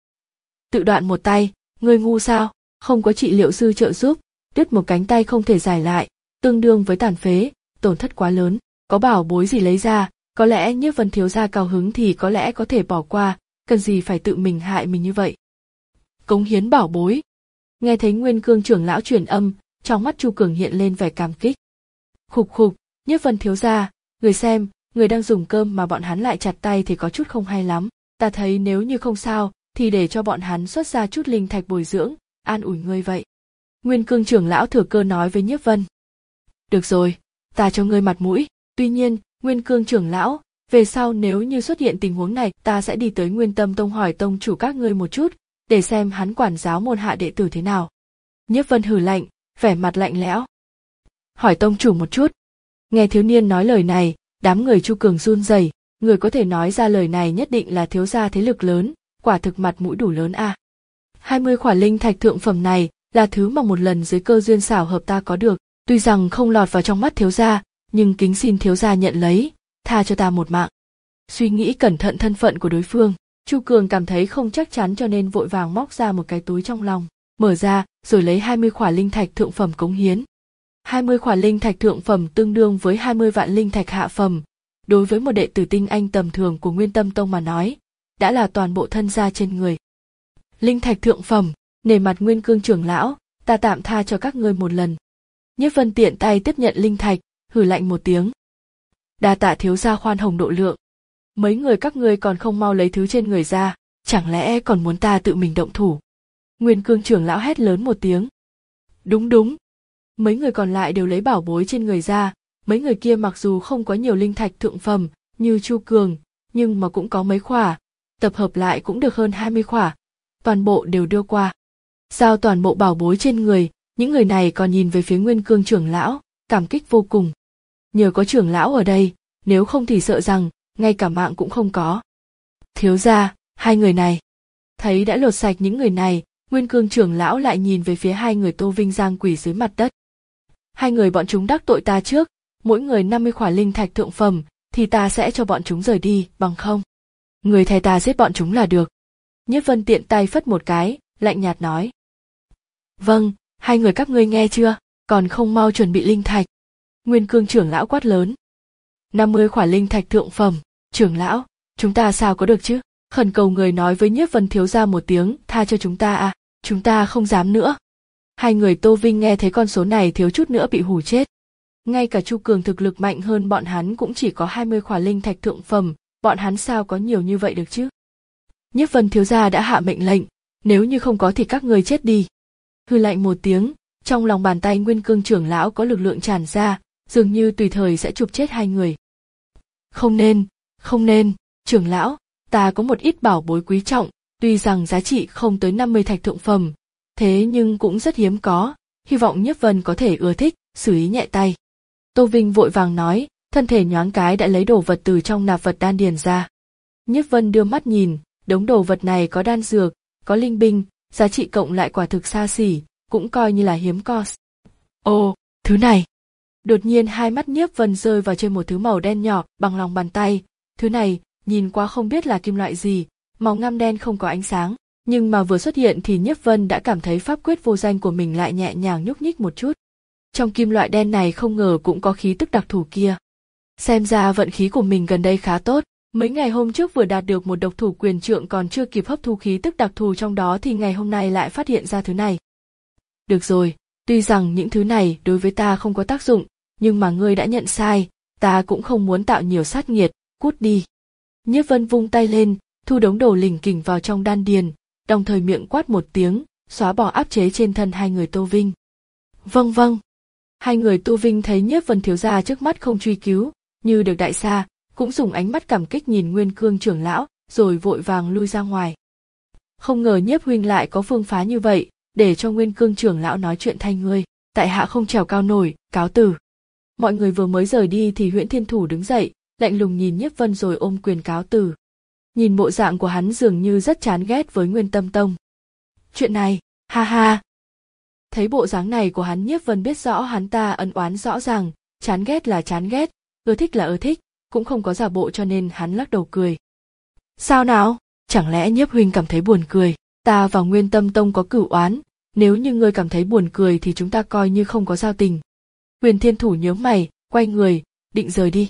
Tự đoạn một tay, ngươi ngu sao? Không có trị liệu sư trợ giúp, đứt một cánh tay không thể giải lại, tương đương với tàn phế, tổn thất quá lớn, có bảo bối gì lấy ra, có lẽ Nhiếp Vân thiếu gia cao hứng thì có lẽ có thể bỏ qua, cần gì phải tự mình hại mình như vậy. Cống hiến bảo bối. Nghe thấy Nguyên Cương trưởng lão truyền âm, trong mắt Chu Cường hiện lên vẻ cảm kích. Khục khục, Nhiếp Vân thiếu gia, người xem, người đang dùng cơm mà bọn hắn lại chặt tay thì có chút không hay lắm, ta thấy nếu như không sao, thì để cho bọn hắn xuất ra chút linh thạch bồi dưỡng, an ủi ngươi vậy. Nguyên Cương trưởng lão thừa cơ nói với Nhiếp Vân. Được rồi, ta cho ngươi mặt mũi, tuy nhiên, Nguyên Cương trưởng lão, về sau nếu như xuất hiện tình huống này, ta sẽ đi tới Nguyên Tâm Tông hỏi tông chủ các ngươi một chút, để xem hắn quản giáo môn hạ đệ tử thế nào. Nhiếp Vân hừ lạnh, vẻ mặt lạnh lẽo. Hỏi tông chủ một chút. Nghe thiếu niên nói lời này, đám người Chu Cường run rẩy, người có thể nói ra lời này nhất định là thiếu gia thế lực lớn, quả thực mặt mũi đủ lớn a. À. hai mươi khỏa linh thạch thượng phẩm này là thứ mà một lần dưới cơ duyên xảo hợp ta có được, tuy rằng không lọt vào trong mắt thiếu gia, nhưng kính xin thiếu gia nhận lấy, tha cho ta một mạng. Suy nghĩ cẩn thận thân phận của đối phương, Chu Cường cảm thấy không chắc chắn cho nên vội vàng móc ra một cái túi trong lòng, mở ra rồi lấy hai mươi khỏa linh thạch thượng phẩm cống hiến. hai mươi khỏa linh thạch thượng phẩm tương đương với hai mươi vạn linh thạch hạ phẩm, đối với một đệ tử tinh anh tầm thường của Nguyên Tâm Tông mà nói, đã là toàn bộ thân gia trên người. Linh thạch thượng phẩm, nể mặt Nguyên Cương trưởng lão, ta tạm tha cho các ngươi một lần. Nhiếp Vân tiện tay tiếp nhận linh thạch, hừ lạnh một tiếng. Đa tạ thiếu gia khoan hồng độ lượng. Mấy người các ngươi còn không mau lấy thứ trên người ra, chẳng lẽ còn muốn ta tự mình động thủ? Nguyên Cương trưởng lão hét lớn một tiếng. Đúng đúng. Mấy người còn lại đều lấy bảo bối trên người ra, mấy người kia mặc dù không có nhiều linh thạch thượng phẩm như Chu Cường, nhưng mà cũng có mấy khỏa, tập hợp lại cũng được hơn hai mươi khỏa, toàn bộ đều đưa qua. Giao toàn bộ bảo bối trên người, những người này còn nhìn về phía Nguyên Cương trưởng lão, cảm kích vô cùng. Nhờ có trưởng lão ở đây, nếu không thì sợ rằng ngay cả mạng cũng không có. Thiếu gia, hai người này. Thấy đã lột sạch những người này, Nguyên Cương trưởng lão lại nhìn về phía hai người Tô Vinh Giang quỷ dưới mặt đất. Hai người bọn chúng đắc tội ta trước, mỗi người năm mươi khỏa linh thạch thượng phẩm, thì ta sẽ cho bọn chúng rời đi, bằng không. Người thay ta giết bọn chúng là được. Nhiếp Vân tiện tay phất một cái, lạnh nhạt nói. Vâng, hai người các ngươi nghe chưa, còn không mau chuẩn bị linh thạch. Nguyên Cương trưởng lão quát lớn. năm mươi khỏa linh thạch thượng phẩm, trưởng lão, chúng ta sao có được chứ? Khẩn cầu người nói với Nhiếp Vân thiếu gia một tiếng, tha cho chúng ta à, chúng ta không dám nữa. Hai người Tô Vinh nghe thấy con số này thiếu chút nữa bị hù chết. Ngay cả Chu Cường thực lực mạnh hơn bọn hắn cũng chỉ có hai mươi khỏa linh thạch thượng phẩm, bọn hắn sao có nhiều như vậy được chứ? Nhiếp Vân thiếu gia đã hạ mệnh lệnh, nếu như không có thì các ngươi chết đi. Hừ lạnh một tiếng, trong lòng bàn tay Nguyên Cương trưởng lão có lực lượng tràn ra, dường như tùy thời sẽ chụp chết hai người. Không nên, không nên, trưởng lão, ta có một ít bảo bối quý trọng, Tuy rằng giá trị không tới năm mươi thạch thượng phẩm, thế nhưng cũng rất hiếm có, hy vọng Nhiếp Vân có thể ưa thích, xử ý nhẹ tay. Tô Vinh vội vàng nói, thân thể nhoáng cái đã lấy đồ vật từ trong nạp vật đan điền ra. Nhiếp Vân đưa mắt nhìn, đống đồ vật này có đan dược, có linh binh, giá trị cộng lại quả thực xa xỉ, cũng coi như là hiếm có. Ồ, thứ này! Đột nhiên hai mắt Nhiếp Vân rơi vào trên một thứ màu đen nhỏ bằng lòng bàn tay. Thứ này, nhìn qua không biết là kim loại gì, màu ngăm đen không có ánh sáng, nhưng mà vừa xuất hiện thì Nhiếp Vân đã cảm thấy pháp quyết vô danh của mình lại nhẹ nhàng nhúc nhích một chút. Trong kim loại đen này không ngờ cũng có khí tức đặc thù kia. Xem ra vận khí của mình gần đây khá tốt, mấy ngày hôm trước vừa đạt được một độc thủ quyền trượng còn chưa kịp hấp thu khí tức đặc thù trong đó thì ngày hôm nay lại phát hiện ra thứ này. Được rồi, tuy rằng những thứ này đối với ta không có tác dụng, nhưng mà ngươi đã nhận sai, ta cũng không muốn tạo nhiều sát nghiệt, cút đi. Nhiếp Vân vung tay lên, thu đống đồ lỉnh kỉnh vào trong đan điền, đồng thời miệng quát một tiếng, xóa bỏ áp chế trên thân hai người Tô Vinh. Vâng vâng. Hai người Tô Vinh thấy Nhiếp Vân thiếu gia trước mắt không truy cứu, như được đại xa, cũng dùng ánh mắt cảm kích nhìn Nguyên Cương trưởng lão, rồi vội vàng lui ra ngoài. Không ngờ Nhiếp huynh lại có phương phá như vậy, để cho Nguyên Cương trưởng lão nói chuyện thay ngươi, tại hạ không trèo cao nổi, cáo từ. Mọi người vừa mới rời đi thì Huyễn Thiên Thủ đứng dậy, lạnh lùng nhìn Nhiếp Vân rồi ôm quyền cáo từ. Nhìn bộ dạng của hắn dường như rất chán ghét với Nguyên Tâm Tông. Chuyện này, ha ha. Thấy bộ dáng này của hắn Nhiếp Vân biết rõ hắn ta ân oán rõ ràng, chán ghét là chán ghét, ưa thích là ưa thích, cũng không có giả bộ cho nên hắn lắc đầu cười. Sao nào, chẳng lẽ Nhiếp huynh cảm thấy buồn cười, ta và Nguyên Tâm Tông có cửu oán, nếu như ngươi cảm thấy buồn cười thì chúng ta coi như không có giao tình. Huyền Thiên Thủ nhướng mày, quay người, định rời đi.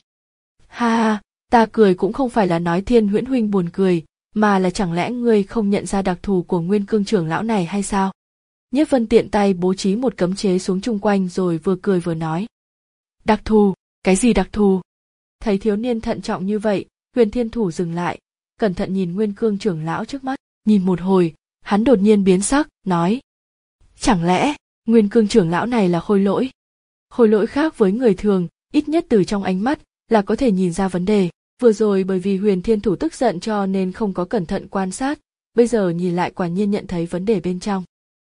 Ha ha, ta cười cũng không phải là nói Thiên Huyễn huynh buồn cười, mà là chẳng lẽ ngươi không nhận ra đặc thù của Nguyên Cương trưởng lão này hay sao? Nhiếp Vân tiện tay bố trí một cấm chế xuống chung quanh rồi vừa cười vừa nói. Đặc thù, cái gì đặc thù? Thấy thiếu niên thận trọng như vậy, Huyền Thiên Thủ dừng lại, cẩn thận nhìn Nguyên Cương trưởng lão trước mắt, nhìn một hồi, hắn đột nhiên biến sắc, nói. Chẳng lẽ, Nguyên Cương trưởng lão này là khôi lỗi? Khôi lỗi khác với người thường, ít nhất từ trong ánh mắt, là có thể nhìn ra vấn đề. Vừa rồi bởi vì Huyền Thiên Thủ tức giận cho nên không có cẩn thận quan sát, bây giờ nhìn lại quả nhiên nhận thấy vấn đề bên trong.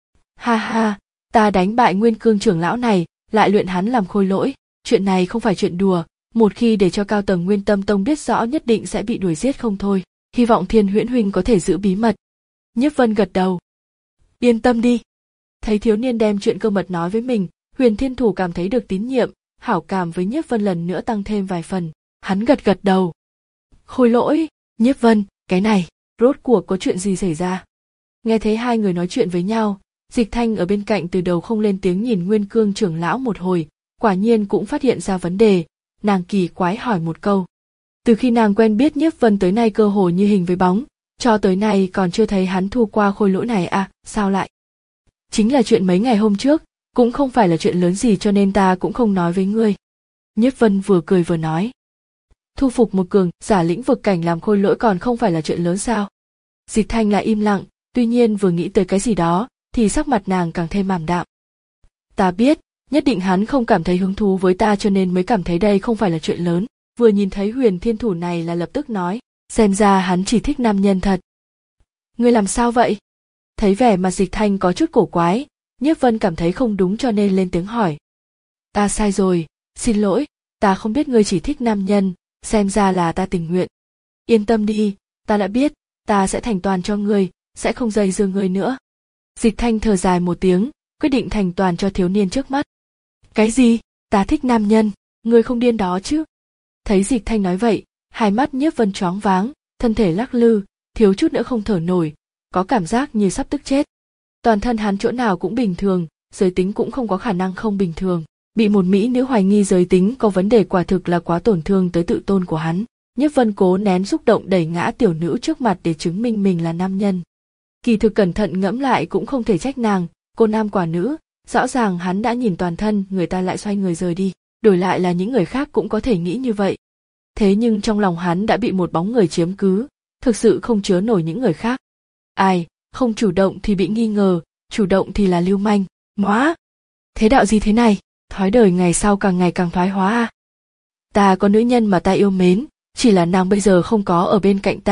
Ha ha, ta đánh bại Nguyên Cương trưởng lão này, lại luyện hắn làm khôi lỗi, chuyện này không phải chuyện đùa, một khi để cho cao tầng Nguyên Tâm Tông biết rõ nhất định sẽ bị đuổi giết không thôi, hy vọng Thiên Huyễn huynh có thể giữ bí mật. Nhiếp Vân gật đầu. Yên tâm đi. Thấy thiếu niên đem chuyện cơ mật nói với mình, Huyền Thiên Thủ cảm thấy được tín nhiệm, hảo cảm với Nhiếp Vân lần nữa tăng thêm vài phần, hắn gật gật đầu. Khôi lỗi, Nhiếp Vân, cái này, rốt cuộc có chuyện gì xảy ra? Nghe thấy hai người nói chuyện với nhau, Dịch Thanh ở bên cạnh từ đầu không lên tiếng nhìn Nguyên Cương trưởng lão một hồi, quả nhiên cũng phát hiện ra vấn đề, nàng kỳ quái hỏi một câu. Từ khi nàng quen biết Nhiếp Vân tới nay cơ hồ như hình với bóng, cho tới nay còn chưa thấy hắn thu qua khôi lỗi này à, sao lại? Chính là chuyện mấy ngày hôm trước, cũng không phải là chuyện lớn gì cho nên ta cũng không nói với ngươi. Nhiếp Vân vừa cười vừa nói. Thu phục một cường giả lĩnh vực cảnh làm khôi lỗi còn không phải là chuyện lớn sao? Dịch Thanh lại im lặng, tuy nhiên vừa nghĩ tới cái gì đó, thì sắc mặt nàng càng thêm ảm đạm. Ta biết, nhất định hắn không cảm thấy hứng thú với ta cho nên mới cảm thấy đây không phải là chuyện lớn. Vừa nhìn thấy Huyền Thiên Thủ này là lập tức nói, xem ra hắn chỉ thích nam nhân thật. Ngươi làm sao vậy? Thấy vẻ mặt Dịch Thanh có chút cổ quái, Nhiếp Vân cảm thấy không đúng cho nên lên tiếng hỏi. Ta sai rồi, xin lỗi, ta không biết ngươi chỉ thích nam nhân, xem ra là ta tình nguyện. Yên tâm đi, ta đã biết, ta sẽ thành toàn cho ngươi, sẽ không dây dưa ngươi nữa. Dịch Thanh thở dài một tiếng, quyết định thành toàn cho thiếu niên trước mắt. Cái gì? Ta thích nam nhân, ngươi không điên đó chứ? Thấy Dịch Thanh nói vậy, hai mắt Nhiếp Vân choáng váng, thân thể lắc lư, thiếu chút nữa không thở nổi, có cảm giác như sắp tức chết. Toàn thân hắn chỗ nào cũng bình thường, giới tính cũng không có khả năng không bình thường. Bị một mỹ nữ hoài nghi giới tính có vấn đề quả thực là quá tổn thương tới tự tôn của hắn. Nhiếp Vân cố nén xúc động đẩy ngã tiểu nữ trước mặt để chứng minh mình là nam nhân. Kỳ thực cẩn thận ngẫm lại cũng không thể trách nàng, cô nam quả nữ, rõ ràng hắn đã nhìn toàn thân người ta lại xoay người rời đi, đổi lại là những người khác cũng có thể nghĩ như vậy. Thế nhưng trong lòng hắn đã bị một bóng người chiếm cứ, thực sự không chứa nổi những người khác. Ai, không chủ động thì bị nghi ngờ, chủ động thì là lưu manh, móa. Thế đạo gì thế này, thói đời ngày sau càng ngày càng thoái hóa à? Ta có nữ nhân mà ta yêu mến, chỉ là nàng bây giờ không có ở bên cạnh ta,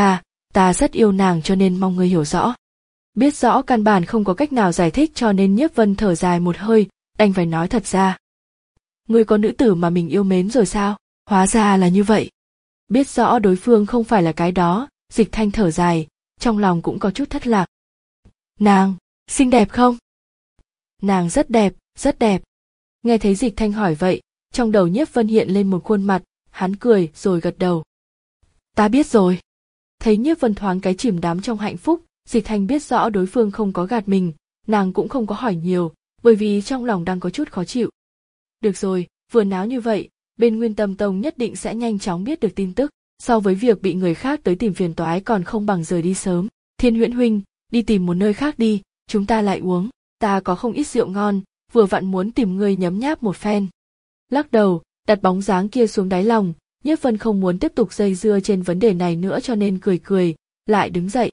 ta rất yêu nàng cho nên mong ngươi hiểu rõ. Biết rõ căn bản không có cách nào giải thích cho nên Nhiếp Vân thở dài một hơi, đành phải nói thật ra. Ngươi có nữ tử mà mình yêu mến rồi sao? Hóa ra là như vậy. Biết rõ đối phương không phải là cái đó, Dịch Thanh thở dài, trong lòng cũng có chút thất lạc. Nàng, xinh đẹp không? Nàng rất đẹp, rất đẹp. Nghe thấy Dịch Thanh hỏi vậy, trong đầu Nhiếp Vân hiện lên một khuôn mặt, hắn cười rồi gật đầu. Ta biết rồi. Thấy Nhiếp Vân thoáng cái chìm đắm trong hạnh phúc, Dịch Thanh biết rõ đối phương không có gạt mình, nàng cũng không có hỏi nhiều, bởi vì trong lòng đang có chút khó chịu. Được rồi, vừa náo như vậy, bên Nguyên Tâm Tông nhất định sẽ nhanh chóng biết được tin tức, so với việc bị người khác tới tìm phiền toái còn không bằng rời đi sớm. Thiên Huyễn huynh, đi tìm một nơi khác đi, chúng ta lại uống, ta có không ít rượu ngon, vừa vặn muốn tìm ngươi nhấm nháp một phen. Lắc đầu, đặt bóng dáng kia xuống đáy lòng, Nhiếp Vân không muốn tiếp tục dây dưa trên vấn đề này nữa cho nên cười cười, lại đứng dậy.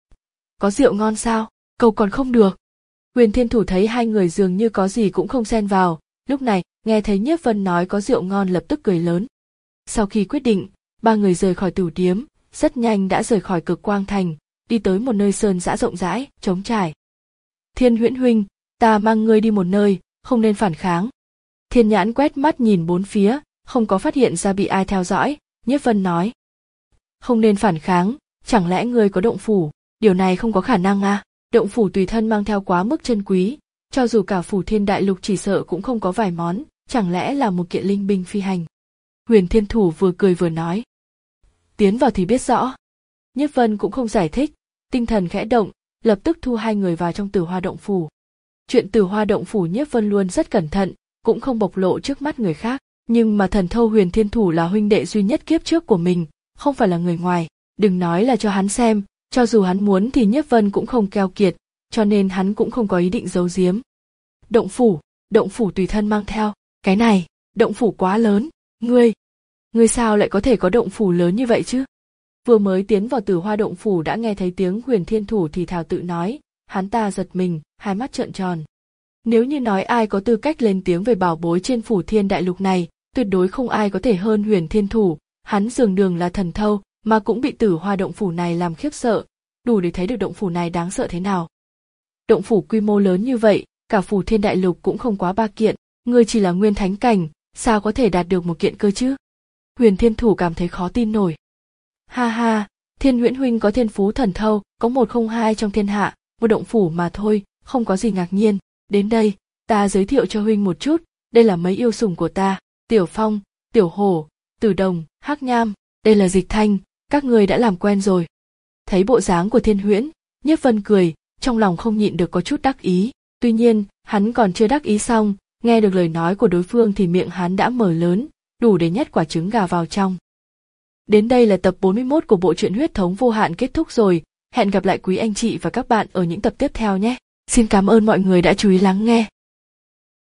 Có rượu ngon sao? Cầu còn không được. Huyền Thiên Thủ thấy hai người dường như có gì cũng không xen vào, lúc này, nghe thấy Nhiếp Vân nói có rượu ngon lập tức cười lớn. Sau khi quyết định, ba người rời khỏi tửu điếm, rất nhanh đã rời khỏi Cực Quang Thành, đi tới một nơi sơn dã rộng rãi, trống trải. Thiên Huyễn huynh, ta mang ngươi đi một nơi, không nên phản kháng. Thiên Nhãn quét mắt nhìn bốn phía, không có phát hiện ra bị ai theo dõi, Nhiếp Vân nói. Không nên phản kháng, chẳng lẽ ngươi có động phủ, điều này không có khả năng à, động phủ tùy thân mang theo quá mức chân quý, cho dù cả phủ Thiên Đại Lục chỉ sợ cũng không có vài món, chẳng lẽ là một kiện linh binh phi hành. Huyền Thiên Thủ vừa cười vừa nói. Tiến vào thì biết rõ. Nhiếp Vân cũng không giải thích, tinh thần khẽ động, lập tức thu hai người vào trong Tử Hoa động phủ. Chuyện Tử Hoa động phủ Nhiếp Vân luôn rất cẩn thận, cũng không bộc lộ trước mắt người khác, nhưng mà Thần Thâu Huyền Thiên Thủ là huynh đệ duy nhất kiếp trước của mình, không phải là người ngoài, đừng nói là cho hắn xem, cho dù hắn muốn thì Nhiếp Vân cũng không keo kiệt, cho nên hắn cũng không có ý định giấu giếm. Động phủ, động phủ tùy thân mang theo, cái này, động phủ quá lớn, ngươi, ngươi sao lại có thể có động phủ lớn như vậy chứ? Vừa mới tiến vào Tử Hoa động phủ đã nghe thấy tiếng Huyền Thiên Thủ thì thào tự nói, hắn ta giật mình, hai mắt trợn tròn. Nếu như nói ai có tư cách lên tiếng về bảo bối trên phủ Thiên Đại Lục này, tuyệt đối không ai có thể hơn Huyền Thiên Thủ, hắn dường đường là thần thâu, mà cũng bị Tử Hoa động phủ này làm khiếp sợ, đủ để thấy được động phủ này đáng sợ thế nào. Động phủ quy mô lớn như vậy, cả phủ Thiên Đại Lục cũng không quá ba kiện, ngươi chỉ là nguyên thánh cảnh, sao có thể đạt được một kiện cơ chứ? Huyền Thiên Thủ cảm thấy khó tin nổi. Ha ha, Thiên Huyễn huynh có thiên phú thần thâu, có một không hai trong thiên hạ, một động phủ mà thôi, không có gì ngạc nhiên. Đến đây, ta giới thiệu cho huynh một chút, đây là mấy yêu sủng của ta, Tiểu Phong, Tiểu Hổ, Tử Đồng, Hắc Nham, đây là Dịch Thanh, các ngươi đã làm quen rồi. Thấy bộ dáng của Thiên Huyễn, Nhiếp Vân cười, trong lòng không nhịn được có chút đắc ý, tuy nhiên, hắn còn chưa đắc ý xong, nghe được lời nói của đối phương thì miệng hắn đã mở lớn, đủ để nhét quả trứng gà vào trong. Đến đây là tập bốn mươi mốt của bộ truyện Huyết Thống Vô Hạn kết thúc rồi, hẹn gặp lại quý anh chị và các bạn ở những tập tiếp theo nhé. Xin cảm ơn mọi người đã chú ý lắng nghe.